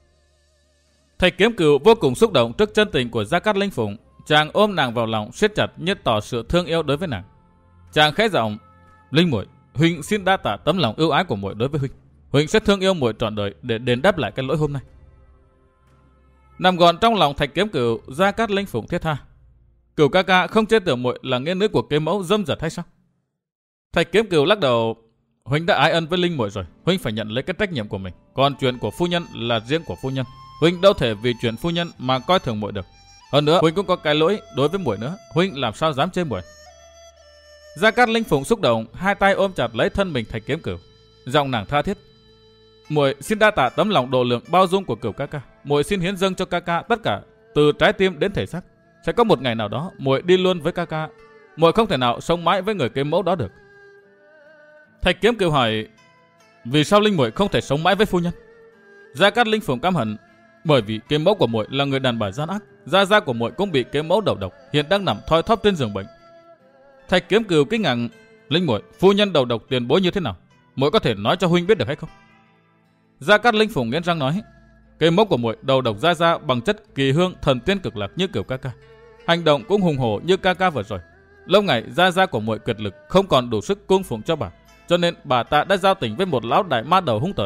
S1: Thạch Kiếm Cửu vô cùng xúc động trước chân tình của Gia Cát Linh Phụng. Chàng ôm nàng vào lòng siết chặt như tỏ sự thương yêu đối với nàng. Chàng khẽ giọng: Linh muội, huynh xin đa tạ tấm lòng ưu ái của muội đối với huynh. Huynh sẽ thương yêu muội trọn đời để đền đáp lại cái lỗi hôm nay. Nằm gọn trong lòng Thạch Kiếm Cửu, Gia Cát Linh Phụng thiết tha: Cửu ca ca không chết tiểu muội là nghĩa nữ của kế mẫu dâm dật hay sao? Thạch Kiếm Cửu lắc đầu: Huynh đã ái ân với Linh muội rồi, huynh phải nhận lấy cái trách nhiệm của mình. Còn chuyện của phu nhân là riêng của phu nhân, huynh đâu thể vì chuyện phu nhân mà coi thường muội được. Hơn nữa, huynh cũng có cái lỗi đối với muội nữa, huynh làm sao dám chê muội? Gia Cát Linh Phụng xúc động, hai tay ôm chặt lấy thân mình Thạch Kiếm Cửu, giọng nàng tha thiết: Muội xin đa tạ tấm lòng độ lượng bao dung của Cửu ca ca. Muội xin hiến dâng cho ca ca tất cả, từ trái tim đến thể xác. Sẽ có một ngày nào đó muội đi luôn với ca ca. Muội không thể nào sống mãi với người kế mẫu đó được. Thạch Kiếm Cửu hỏi: Vì sao Linh muội không thể sống mãi với phu nhân? Gia Cát Linh Phụng căm hận: Bởi vì kế mẫu của muội là người đàn bà gian ác. Gia gia của muội cũng bị kế mẫu đầu độc, hiện đang nằm thoi thóp trên giường bệnh. Thạch Kiếm Cửu kinh ngạc: Linh muội, phu nhân đầu độc tiền bối như thế nào? Muội có thể nói cho huynh biết được hay không? Gia Cát Linh Phụng nghiến răng nói: Kế mẫu của muội đầu độc gia gia bằng chất kỳ hương thần tiên cực lạc như Cửu ca ca. Hành động cũng hùng hổ như ca ca vừa rồi. Lâu ngày gia gia của muội kiệt lực, không còn đủ sức cung phụng cho bà, cho nên bà ta đã giao tình với một lão đại ma đầu hung tợn.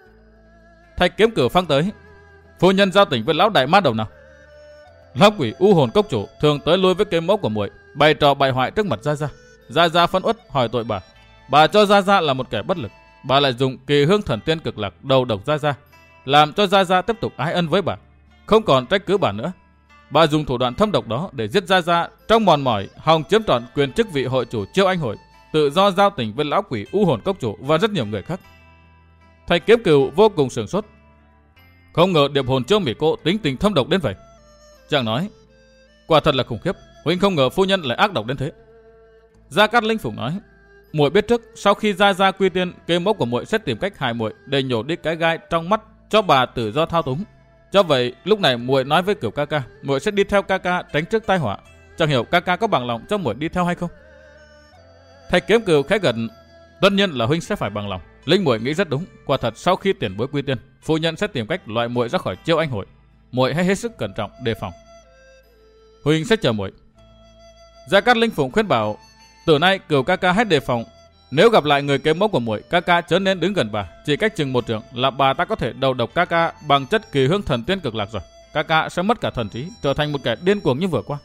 S1: Thạch Kiếm Cửu phang tới: Phu nhân giao tình với lão đại ma đầu nào? Lão quỷ u hồn cốc chủ thường tới lui với kế mẫu của muội, bày trò bại hoại trước mặt gia gia. Gia gia phân uất hỏi tội bà. Bà cho gia gia là một kẻ bất lực. Bà lại dùng kỳ hương thần tiên cực lạc đầu độc gia gia, làm cho gia gia tiếp tục ái ân với bà, không còn trách cứ bà nữa. Bà dùng thủ đoạn thâm độc đó để giết gia gia trong mòn mỏi hòng chiếm trọn quyền chức vị hội chủ Chiêu Anh hội, tự do giao tình với lão quỷ u hồn cốc chủ và rất nhiều người khác. Thạch Kiếm Cửu vô cùng sửng sốt. Không ngờ điệp hồn Chiêu Mỹ cô tính tình thâm độc đến vậy. Chàng nói: Quả thật là khủng khiếp, huynh không ngờ phu nhân lại ác độc đến thế. Gia Cát Linh Phụng nói: Muội biết trước, sau khi gia gia quy tiên, kế mẫu của muội sẽ tìm cách hại muội để nhổ đi cái gai trong mắt cho bà tự do thao túng. Do vậy, lúc này muội nói với Cửu ca ca, muội sẽ đi theo ca ca tránh trước tai họa. Chẳng hiểu ca ca có bằng lòng cho muội đi theo hay không? Thạch Kiếm Cửu khẽ gật: Tất nhiên là huynh sẽ phải bằng lòng. Linh muội nghĩ rất đúng, quả thật sau khi tiền bối quy tiên, phu nhân sẽ tìm cách loại muội ra khỏi Chiêu Anh hội. Muội hãy hết sức cẩn trọng đề phòng. Huynh sẽ chờ muội. Gia Cát Linh Phụng khuyên bảo: Từ nay Cửu ca ca hãy đề phòng. Nếu gặp lại người kế mẫu của muội, ca ca chớ nên đứng gần bà, chỉ cách chừng một trượng là bà ta có thể đầu độc ca ca bằng chất kỳ hương thần tiên cực lạc rồi. Ca ca sẽ mất cả thần trí, trở thành một kẻ điên cuồng như vừa qua.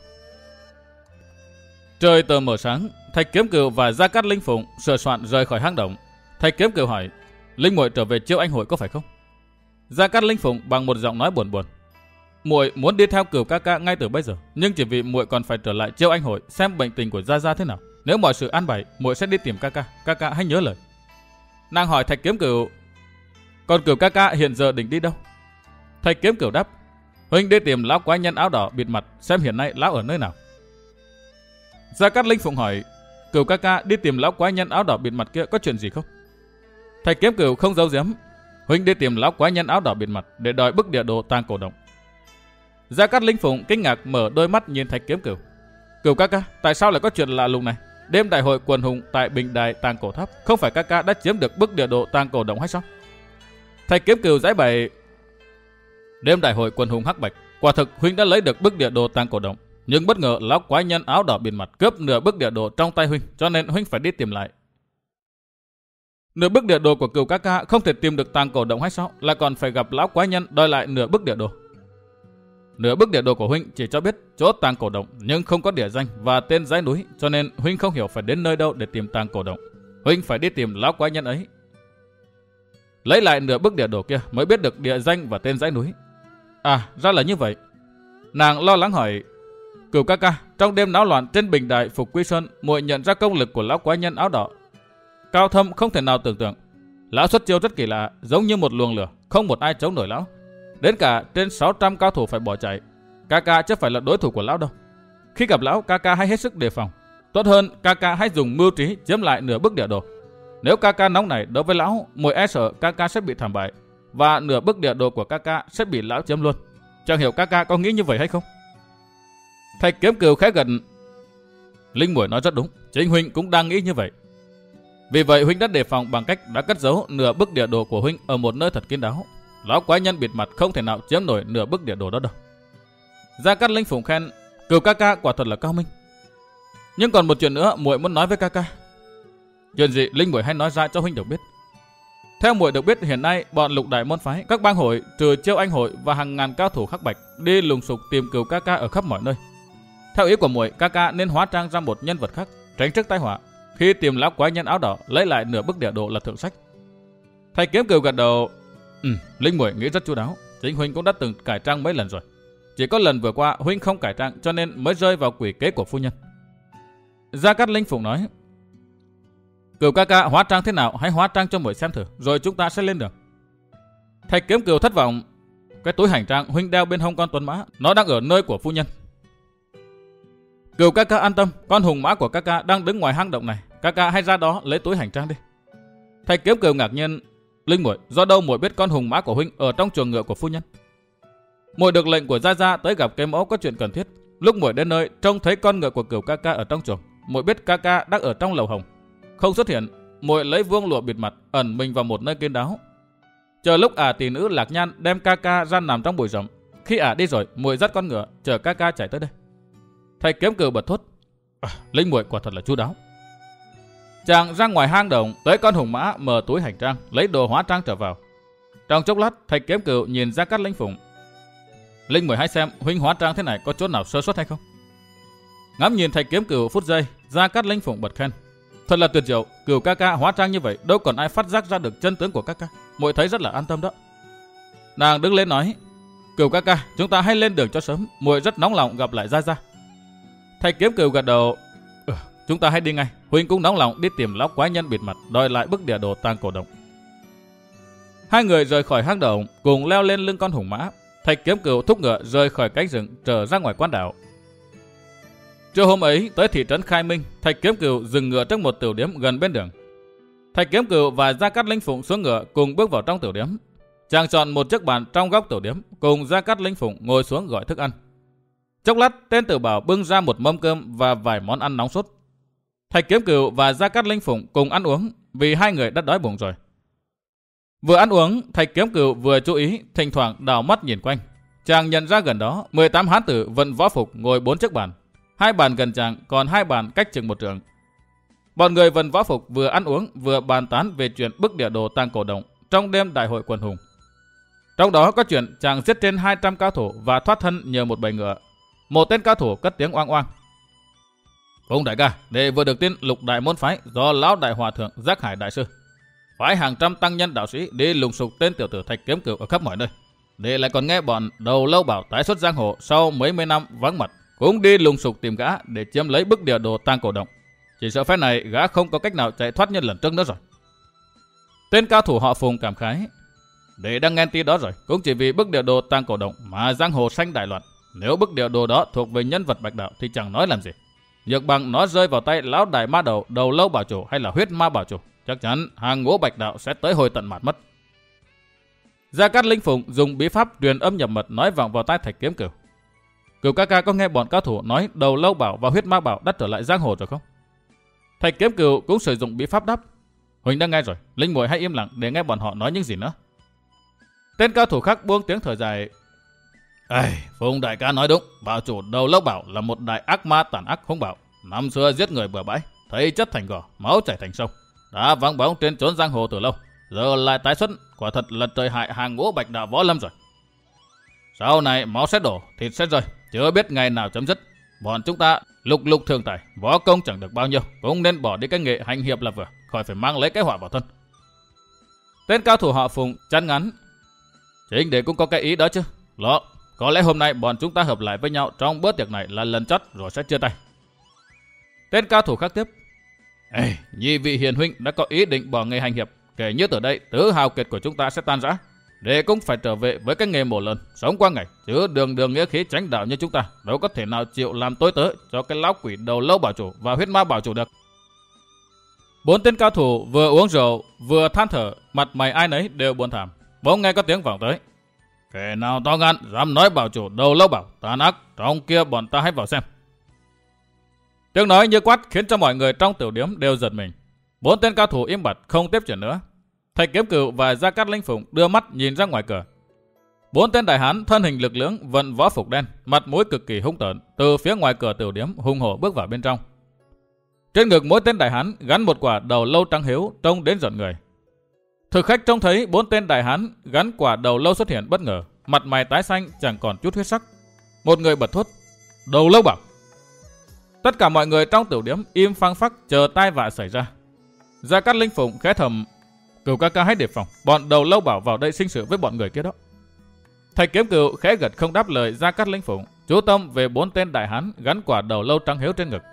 S1: Trời tờ mờ sáng, Thạch Kiếm Cửu và Gia Cát Linh Phụng sửa soạn rời khỏi hang động. Thạch Kiếm Cửu hỏi: Linh muội trở về Chiêu Anh hội có phải không? Gia Cát Linh Phụng bằng một giọng nói buồn buồn: Muội muốn đi theo Cửu ca ca ngay từ bây giờ, nhưng chỉ vì muội còn phải trở lại Chiêu Anh hội xem bệnh tình của gia gia thế nào. Nếu mọi sự an bài, muội sẽ đi tìm ca ca. Ca ca hãy nhớ lời. Nàng hỏi Thạch Kiếm Cửu: Còn Cửu ca ca hiện giờ định đi đâu? Thạch Kiếm Cửu đáp: Huynh đi tìm lão quái nhân áo đỏ bịt mặt, xem hiện nay lão ở nơi nào. Gia Cát Linh Phụng hỏi: Cửu ca ca đi tìm lão quái nhân áo đỏ bịt mặt kia có chuyện gì không? Thạch Kiếm Cửu không giấu giếm. Huynh đi tìm lão quái nhân áo đỏ bịt mặt để đòi bức địa đồ tang cổ động. Gia Cát Linh Phụng kinh ngạc mở đôi mắt nhìn Thạch Kiếm Cửu. Cửu ca ca, tại sao lại có chuyện lạ lùng này? Đêm đại hội quần hùng tại bình đài tang cổ tháp, không phải ca ca đã chiếm được bức địa đồ tang cổ động hay sao? Thạch Kiếm Cửu giải bày. Đêm đại hội quần hùng hắc bạch, quả thực huynh đã lấy được bức địa đồ tang cổ động, nhưng bất ngờ lão quái nhân áo đỏ bịt mặt cướp nửa bức địa đồ trong tay huynh, cho nên huynh phải đi tìm lại. Nửa bức địa đồ của Cửu ca ca không thể tìm được tang cổ động hay sao? Lại còn phải gặp lão quái nhân đòi lại nửa bức địa đồ. Nửa bức địa đồ của huynh chỉ cho biết chỗ tang cổ động, nhưng không có địa danh và tên dãy núi, cho nên huynh không hiểu phải đến nơi đâu để tìm tang cổ động. Huynh phải đi tìm lão quái nhân ấy. Lấy lại nửa bức địa đồ kia mới biết được địa danh và tên dãy núi. À, ra là như vậy. Nàng lo lắng hỏi. Cửu ca ca, trong đêm náo loạn trên bình đài Phục Quy Sơn, muội nhận ra công lực của lão quái nhân áo đỏ cao thâm không thể nào tưởng tượng. Lão xuất chiêu rất kỳ lạ, giống như một luồng lửa, không một ai chống nổi lão. Đến cả trên sáu trăm cao thủ phải bỏ chạy. Ca ca chứ phải là đối thủ của lão đâu. Khi gặp lão, ca ca hãy hết sức đề phòng. Tốt hơn, ca ca hãy dùng mưu trí chiếm lại nửa bức địa đồ. Nếu ca ca nóng nảy đối với lão, muội e sợ ca ca sẽ bị thảm bại, và nửa bức địa đồ của ca ca sẽ bị lão chiếm luôn. Chẳng hiểu ca ca có nghĩ như vậy hay không? Thạch Kiếm Cửu khẽ gần. Linh muội nói rất đúng, chính huynh cũng đang nghĩ như vậy. Vì vậy huynh đã đề phòng bằng cách đã cất giấu nửa bức địa đồ của huynh ở một nơi thật kín đáo. Lão quái nhân bịt mặt không thể nào chiếm nổi nửa bức địa đồ đó đâu. Gia Cát Linh Phụng khen. Cửu ca ca quả thật là cao minh. Nhưng còn một chuyện nữa muội muốn nói với ca ca. Chuyện gì Linh muội hãy nói ra cho huynh được biết. Theo muội được biết, hiện nay bọn lục đại môn phái, các bang hội trừ Chiêu Anh hội và hàng ngàn cao thủ khắc bạch đi lùng sục tìm Cửu ca ca ở khắp mọi nơi. Theo ý của muội, ca ca nên hóa trang ra một nhân vật khác, tránh trước tai họa. Khi tìm lão quái nhân áo đỏ lấy lại nửa bức địa đồ là thượng sách. Thạch Kiếm Cửu gật đầu. Ừ, Linh muội nghĩ rất chu đáo. Chính huynh cũng đã từng cải trang mấy lần rồi. Chỉ có lần vừa qua huynh không cải trang, cho nên mới rơi vào quỷ kế của phu nhân. Gia Cát Linh Phụng nói. Cửu ca ca hóa trang thế nào hãy hóa trang cho muội xem thử, rồi chúng ta sẽ lên đường. Thạch Kiếm Cửu thất vọng. Cái túi hành trang huynh đeo bên hông con tuấn mã, nó đang ở nơi của phu nhân. Cửu ca ca an tâm, con hùng mã của ca ca đang đứng ngoài hang động này, ca ca hãy ra đó lấy túi hành trang đi. Thạch Kiếm Cửu ngạc nhiên. Linh muội, do đâu muội biết con hùng mã của huynh ở trong chuồng ngựa của phu nhân? Muội được lệnh của gia gia tới gặp cái mẫu có chuyện cần thiết. Lúc muội đến nơi trông thấy con ngựa của Cửu ca ca ở trong chuồng, muội biết ca ca đang ở trong lầu hồng. Không xuất hiện, muội lấy vuông lụa bịt mặt, ẩn mình vào một nơi kín đáo. Chờ lúc ả tỷ nữ Lạc Nhan đem ca ca ra nằm trong bụi rậm. Khi ả đi rồi, muội dắt con ngựa chờ ca ca chạy tới đây. Thạch Kiếm Cửu bật thốt. À, Linh muội quả thật là chu đáo. Chàng ra ngoài hang động, tới con hùng mã mở túi hành trang, lấy đồ hóa trang trở vào. Trong chốc lát, Thạch Kiếm Cửu nhìn Gia Cát Linh Phụng. Linh muội hãy xem huynh hóa trang thế này có chỗ nào sơ suất hay không. Ngắm nhìn Thạch Kiếm Cửu phút giây, Gia Cát Linh Phụng bật khen. Thật là tuyệt diệu, Cửu ca ca hóa trang như vậy, đâu còn ai phát giác ra được chân tướng của ca ca. Muội thấy rất là an tâm đó. Nàng đứng lên nói. Cửu ca ca, chúng ta hãy lên đường cho sớm, muội rất nóng lòng gặp lại Gia Gia. Thạch Kiếm Cửu gật đầu. Ừ, chúng ta hãy đi ngay. Huynh cũng nóng lòng đi tìm lão quái nhân bịt mặt đòi lại bức địa đồ tang cổ động. Hai người rời khỏi hang động, cùng leo lên lưng con hùng mã. Thạch Kiếm Cửu thúc ngựa rời khỏi cánh rừng, trở ra ngoài quan đảo. Trưa hôm ấy tới thị trấn Khai Minh, Thạch Kiếm Cửu dừng ngựa trước một tiểu điếm gần bên đường. Thạch Kiếm Cửu và Gia Cát Linh Phụng xuống ngựa cùng bước vào trong tiểu điếm. Chàng chọn một chiếc bàn trong góc tiểu điếm, cùng Gia Cát Linh Phụng ngồi xuống gọi thức ăn. Chốc lát, tên tử bảo bưng ra một mâm cơm và vài món ăn nóng sốt. Thạch Kiếm Cửu và Gia Cát Linh Phụng cùng ăn uống, vì hai người đã đói bụng rồi. Vừa ăn uống, Thạch Kiếm Cửu vừa chú ý, thỉnh thoảng đảo mắt nhìn quanh. Chàng nhận ra gần đó mười tám hán tử vận võ phục ngồi bốn chiếc bàn. Hai bàn gần chàng, còn hai bàn cách chừng một trượng. Bọn người vận võ phục vừa ăn uống vừa bàn tán về chuyện bức địa đồ tang cổ động trong đêm đại hội quần hùng. Trong đó có chuyện chàng giết trên hai trăm cao thủ và thoát thân nhờ một bầy ngựa. Một tên cao thủ cất tiếng oang oang. Ông đại ca, đệ vừa được tin lục đại môn phái do lão đại hòa thượng Giác Hải đại sư phái hàng trăm tăng nhân đạo sĩ đi lùng sục tên tiểu tử Thạch Kiếm Cửu ở khắp mọi nơi. Đệ lại còn nghe bọn đầu lâu bảo tái xuất giang hồ sau mấy mươi năm vắng mặt cũng đi lùng sục tìm gã để chiếm lấy bức địa đồ tang cổ động. Chỉ sợ phép này gã không có cách nào chạy thoát nhân lần trước nữa rồi. Tên cao thủ họ Phùng cảm khái. Đệ đang nghe tin đó rồi, cũng chỉ vì bức địa đồ tang cổ động mà giang hồ sanh đại loạn. Nếu bức địa đồ đó thuộc về nhân vật bạch đạo thì chẳng nói làm gì. nhược bằng nó rơi vào tay lão đại ma đầu Đầu Lâu bảo chủ hay là Huyết Ma bảo chủ, chắc chắn hàng ngũ bạch đạo sẽ tới hồi tận mạt mất. Gia Cát Linh Phụng dùng bí pháp truyền âm nhập mật nói vọng vào tai Thạch Kiếm Cửu. Cửu ca ca có nghe bọn cao thủ nói Đầu Lâu bảo và Huyết Ma bảo đã trở lại giang hồ rồi không? Thạch Kiếm Cửu cũng sử dụng bí pháp đáp. Huỳnh đã nghe rồi, Linh muội hãy im lặng để nghe bọn họ nói những gì nữa. Tên cao thủ khác buông tiếng thở dài. Ây, Phụng đại ca nói đúng, bảo chủ Đầu Lâu bảo là một đại ác ma tàn ác hung bạo, năm xưa giết người bừa bãi, thấy chất thành gò, máu chảy thành sông, đã vắng bóng trên chốn giang hồ từ lâu, giờ lại tái xuất, quả thật là trời hại hàng ngũ bạch đạo võ lâm rồi. Sau này máu sẽ đổ, thịt sẽ rơi, chưa biết ngày nào chấm dứt. Bọn chúng ta lục lục thường tài, võ công chẳng được bao nhiêu, cũng nên bỏ đi cái nghệ hành hiệp là vừa, khỏi phải mang lấy cái họa vào thân. Tên cao thủ họ Phùng chán ngắn. Chính để cũng có cái ý đó chứ. Đó, có lẽ hôm nay bọn chúng ta hợp lại với nhau trong bữa tiệc này là lần chót rồi sẽ chia tay. Tên cao thủ khác tiếp. Ê, nhị vị hiền huynh đã có ý định bỏ nghề hành hiệp, kể như từ đây tứ hào kiệt của chúng ta sẽ tan rã, để cũng phải trở về với cái nghề mổ lợn, sống qua ngày, chứ đường đường nghĩa khí chánh đạo như chúng ta đâu có thể nào chịu làm tối tớ cho cái lão quỷ Đầu Lâu bảo chủ và Huyết Ma bảo chủ được. Bốn tên cao thủ vừa uống rượu vừa than thở, mặt mày ai nấy đều buồn thảm. Bỗng nghe có tiếng vọng tới. Kẻ nào to gan dám nói bảo chủ Đầu Lâu bảo tàn ác, trong kia bọn ta hãy vào xem. Tiếng nói như quát khiến cho mọi người trong tiểu điếm đều giật mình. Bốn tên cao thủ im bặt không tiếp chuyện nữa. Thạch Kiếm Cửu và Gia Cát Linh Phụng đưa mắt nhìn ra ngoài cửa. Bốn tên đại hán thân hình lực lưỡng vận võ phục đen, mặt mũi cực kỳ hung tợn, từ phía ngoài cửa tiểu điếm hung hổ bước vào bên trong. Trên ngực mỗi tên đại hán gắn một quả đầu lâu trắng hiếu, trông đến giận người. Thực khách trông thấy bốn tên đại hán gắn quả đầu lâu xuất hiện bất ngờ, mặt mày tái xanh chẳng còn chút huyết sắc. Một người bật thốt: Đầu Lâu bảo! Tất cả mọi người trong tiểu điếm im phăng phắc chờ tai vạ xảy ra. Gia Cát Linh Phụng khẽ thầm: Cửu ca ca hãy đề phòng, bọn Đầu Lâu bảo vào đây sinh sự với bọn người kia đó. Thạch Kiếm Cửu khẽ gật không đáp lời Gia Cát Linh Phụng, chú tâm về bốn tên đại hán gắn quả đầu lâu trắng hiếu trên ngực.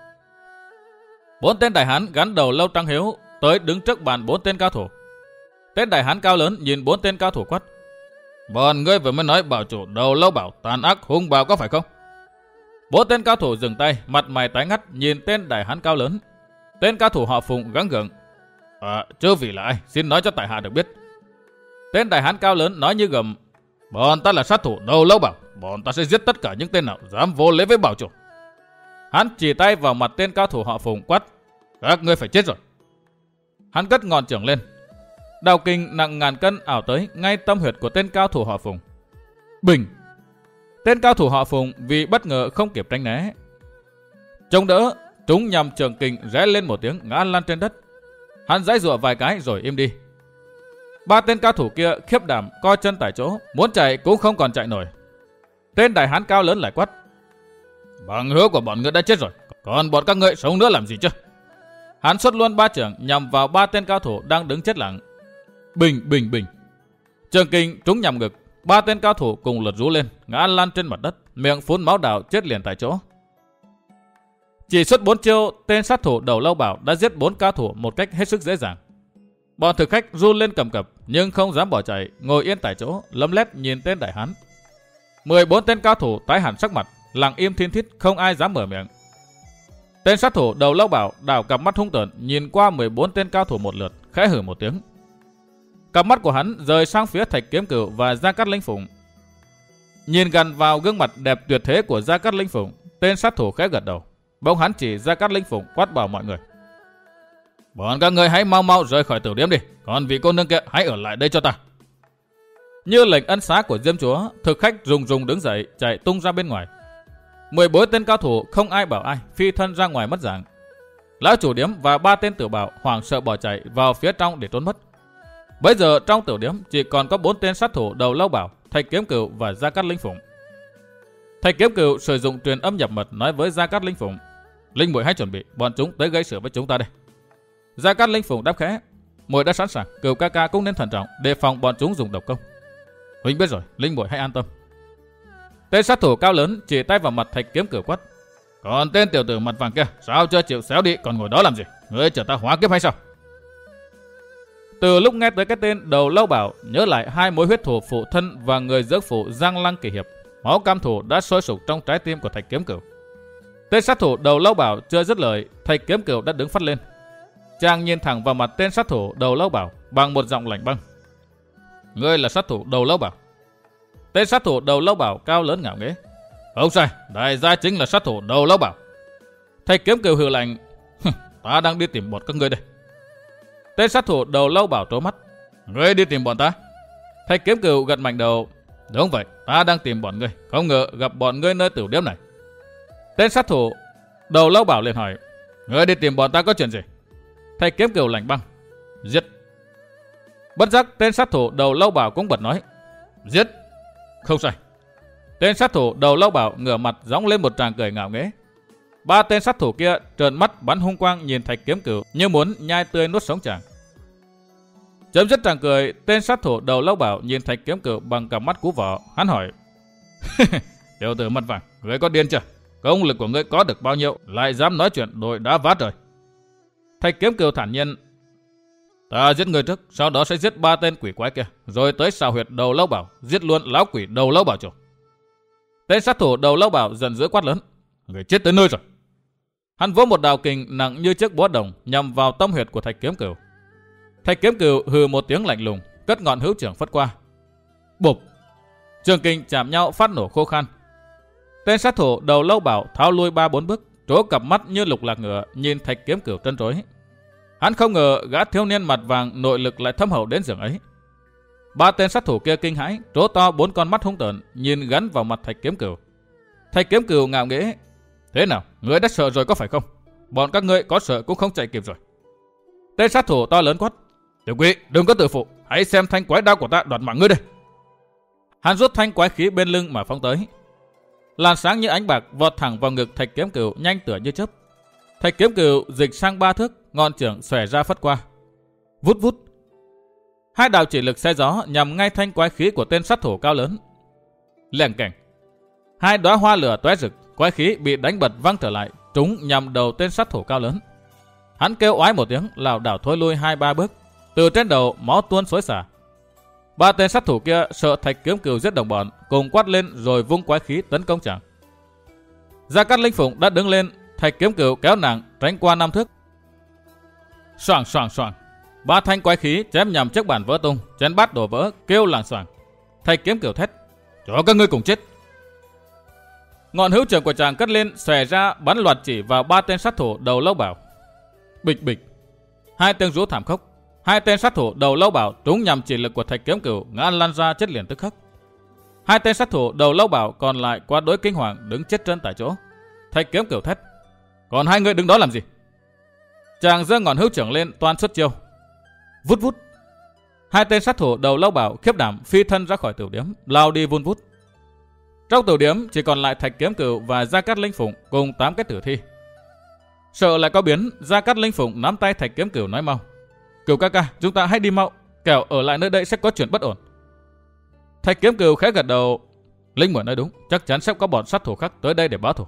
S1: Bốn tên đại hán gắn đầu lâu trắng hiếu tới đứng trước bàn bốn tên cao thủ. Tên đại hán cao lớn nhìn bốn tên cao thủ quát: Bọn ngươi vừa mới nói bảo chủ Đầu Lâu bảo tàn ác hung bạo có phải không? Bốn tên cao thủ dừng tay, mặt mày tái ngắt nhìn tên đại hán cao lớn. Tên cao thủ họ Phùng gắng gượng: À, chư vị là ai? Xin nói cho tại hạ được biết. Tên đại hán cao lớn nói như gầm: Bọn ta là sát thủ Đầu Lâu bảo, bọn ta sẽ giết tất cả những tên nào dám vô lễ với bảo chủ. Hắn chỉ tay vào mặt tên cao thủ họ Phùng quát: Các ngươi phải chết rồi. Hắn cất ngọn chưởng lên. Đào kình nặng ngàn cân ảo tới ngay tâm huyệt của tên cao thủ họ Phùng. Bình! Tên cao thủ họ Phùng vì bất ngờ không kịp tránh né. Chống đỡ, trúng nhằm trường kình rẽ lên một tiếng ngã lăn trên đất. Hắn giãy giụa vài cái rồi im đi. Ba tên cao thủ kia khiếp đảm co chân tại chỗ, muốn chạy cũng không còn chạy nổi. Tên đại hán cao lớn lại quát: Bằng hữu của bọn ngươi đã chết rồi, còn bọn các ngươi sống nữa làm gì chứ? Hắn xuất luôn ba chưởng nhằm vào ba tên cao thủ đang đứng chết lặng. Bình bình bình! Trường kình trúng nhằm ngực. Ba tên cao thủ cùng lượt rú lên, ngã lăn trên mặt đất, miệng phun máu đào chết liền tại chỗ. Chỉ xuất bốn chiêu, tên sát thủ Đầu Lâu bảo đã giết bốn cao thủ một cách hết sức dễ dàng. Bọn thực khách run lên cầm cập nhưng không dám bỏ chạy, ngồi yên tại chỗ, lấm lét nhìn tên đại hán. mười bốn tên cao thủ tái hẳn sắc mặt, lặng im thiên thít, không ai dám mở miệng. Tên sát thủ Đầu Lâu bảo đảo cặp mắt hung tợn nhìn qua mười bốn tên cao thủ một lượt, khẽ hử một tiếng. Cặp mắt của hắn rời sang phía Thạch Kiếm Cửu và Gia Cát Linh Phụng. Nhìn gần vào gương mặt đẹp tuyệt thế của Gia Cát Linh Phụng, tên sát thủ khẽ gật đầu. Bỗng hắn chỉ Gia Cát Linh Phụng quát bảo mọi người: Bọn các người hãy mau mau rời khỏi tiểu điếm đi, còn vị cô nương kia hãy ở lại đây cho ta. Như lệnh ân xá của Diêm Chúa, thực khách rùng rùng đứng dậy chạy tung ra bên ngoài. mười bốn tên cao thủ không ai bảo ai phi thân ra ngoài mất dạng. Lão chủ điếm và ba tên tiểu bảo hoảng sợ bỏ chạy vào phía trong để trốn mất. Bây giờ trong tiểu điếm chỉ còn có bốn tên sát thủ Đầu Lâu bảo, Thạch Kiếm Cửu và Gia Cát Linh Phụng. Thạch Kiếm Cửu sử dụng truyền âm nhập mật nói với Gia Cát Linh Phụng: Linh muội hãy chuẩn bị, bọn chúng tới gây sự với chúng ta đây. Gia Cát Linh Phụng đáp khẽ: Muội đã sẵn sàng, Cửu ca ca cũng nên thận trọng, đề phòng bọn chúng dùng độc công. Huynh biết rồi, Linh muội hãy an tâm. Tên sát thủ cao lớn chỉ tay vào mặt Thạch Kiếm Cửu quát: Còn tên tiểu tử mặt vàng kia, sao chưa chịu xéo đi, còn ngồi đó làm gì? Ngươi chờ ta hóa kiếp hay sao? Từ lúc nghe tới cái tên Đầu Lâu bảo, nhớ lại hai mối huyết thù phụ thân và người dước phụ Giang Lăng Kỳ Hiệp, máu cam thù đã sôi sục trong trái tim của Thạch Kiếm Cửu. Tên sát thủ đầu lâu bảo chưa dứt lời, Thạch Kiếm Cửu đã đứng phắt lên. Chàng nhìn thẳng vào mặt tên sát thủ đầu lâu bảo bằng một giọng lạnh băng. Ngươi là sát thủ đầu lâu bảo? Tên sát thủ đầu lâu bảo cao lớn ngạo nghễ. Không sai, đại gia chính là sát thủ đầu lâu bảo. Thạch Kiếm Cửu hừ lạnh. Ta đang đi tìm bọn các ngươi đây. Tên sát thủ đầu lâu bảo trố mắt. Ngươi đi tìm bọn ta? Thạch Kiếm Cửu gật mạnh đầu. Đúng vậy, ta đang tìm bọn ngươi. Không ngờ gặp bọn ngươi nơi tiểu điếm này. Tên sát thủ đầu lâu bảo liền hỏi. Ngươi đi tìm bọn ta có chuyện gì? Thạch Kiếm Cửu lạnh băng. Giết. Bất giác tên sát thủ đầu lâu bảo cũng bật nói. Giết. Không sai. Tên sát thủ đầu lâu bảo ngửa mặt gióng lên một tràng cười ngạo nghễ. Ba tên sát thủ kia trợn mắt bắn hung quang nhìn Thạch Kiếm Cửu như muốn nhai tươi nuốt sống chàng. Chấm dứt tràng cười, tên sát thủ đầu lâu bảo nhìn Thạch Kiếm Cửu bằng cặp mắt cú vỏ. Hắn hỏi. Tiểu tử mặt vàng, ngươi có điên chưa? Công lực của ngươi có được bao nhiêu lại dám nói chuyện đội đá vá trời? Thạch Kiếm Cửu thản nhiên. Ta giết người trước, sau đó sẽ giết ba tên quỷ quái kia, rồi tới xào huyệt đầu lâu bảo, giết luôn lão quỷ đầu lâu bảo chủ. Tên sát thủ đầu lâu bảo giận dữ quát lớn. Người chết tới nơi rồi. Hắn vỗ một đạo kình nặng như chiếc búa đồng nhằm vào tâm huyệt của Thạch Kiếm Cửu. Thạch Kiếm Cửu hừ một tiếng lạnh lùng, cất ngọn hữu trưởng phất qua. Bụp! Trường kình chạm nhau phát nổ khô khan. Tên sát thủ đầu lâu bảo tháo lui ba bốn bước, trố cặp mắt như lục lạc ngựa nhìn Thạch Kiếm Cửu trân trối. Hắn không ngờ gã thiếu niên mặt vàng nội lực lại thâm hậu đến giường ấy. Ba tên sát thủ kia kinh hãi, trố to bốn con mắt hung tợn nhìn gắn vào mặt Thạch Kiếm Cửu. Thạch Kiếm Cửu ngạo nghễ. Thế nào, ngươi đã sợ rồi có phải không? Bọn các ngươi có sợ cũng không chạy kịp rồi. Tên sát thủ to lớn quát. Tiểu quỷ, đừng có tự phụ, hãy xem thanh quái đao của ta đoạt mạng ngươi đây. Hắn rút thanh quái khí bên lưng mà phóng tới. Làn sáng như ánh bạc vọt thẳng vào ngực Thạch Kiếm Cửu nhanh tựa như chớp. Thạch Kiếm Cửu dịch sang ba thước, ngọn trưởng xòe ra phất qua. Vút vút. Hai đạo chỉ lực xe gió nhằm ngay thanh quái khí của tên sát thủ cao lớn. Lẻng cảnh. Hai đóa hoa lửa tóe rực, quái khí bị đánh bật văng trở lại, trúng nhằm đầu tên sát thủ cao lớn. Hắn kêu oái một tiếng, lảo đảo thối lui hai ba bước, từ trên đầu máu tuôn xối xả. Ba tên sát thủ kia sợ Thạch Kiếm Cửu giết đồng bọn, cùng quát lên rồi vung quái khí tấn công chàng. Gia Cát Linh Phụng đã đứng lên, Thạch Kiếm Cửu kéo nàng tránh qua năm thước. Xoảng xoảng xoảng, ba thanh quái khí chém nhằm chiếc bàn vỡ tung, chén bát đổ vỡ, kêu làng xoảng. Thạch Kiếm Cửu thét. Cho các ngươi cùng chết. Ngọn hữu trưởng của chàng cất lên, xòe ra bắn loạt chỉ vào ba tên sát thủ đầu lâu bảo. Bịch bịch. Hai tiếng rú thảm khốc. Hai tên sát thủ đầu lâu bảo trúng nhằm chỉ lực của Thạch Kiếm Cửu, ngã lăn ra chết liền tức khắc. Hai tên sát thủ đầu lâu bảo còn lại quá đối kinh hoàng đứng chết chân tại chỗ. Thạch Kiếm Cửu thét. Còn hai người đứng đó làm gì? Chàng giơ ngọn hữu trưởng lên toan xuất chiêu. Vút vút. Hai tên sát thủ đầu lâu bảo khiếp đảm phi thân ra khỏi tiểu điếm, lao đi vun vút. Trong tiểu điếm chỉ còn lại Thạch Kiếm Cửu và Gia Cát Linh Phụng cùng tám cái tử thi. Sợ lại có biến, Gia Cát Linh Phụng nắm tay Thạch Kiếm Cửu nói mau. Cửu ca ca, chúng ta hãy đi mau, kẻo ở lại nơi đây sẽ có chuyện bất ổn. Thạch Kiếm Cửu khẽ gật đầu. Linh Muội nói đúng, chắc chắn sẽ có bọn sát thủ khác tới đây để báo thù.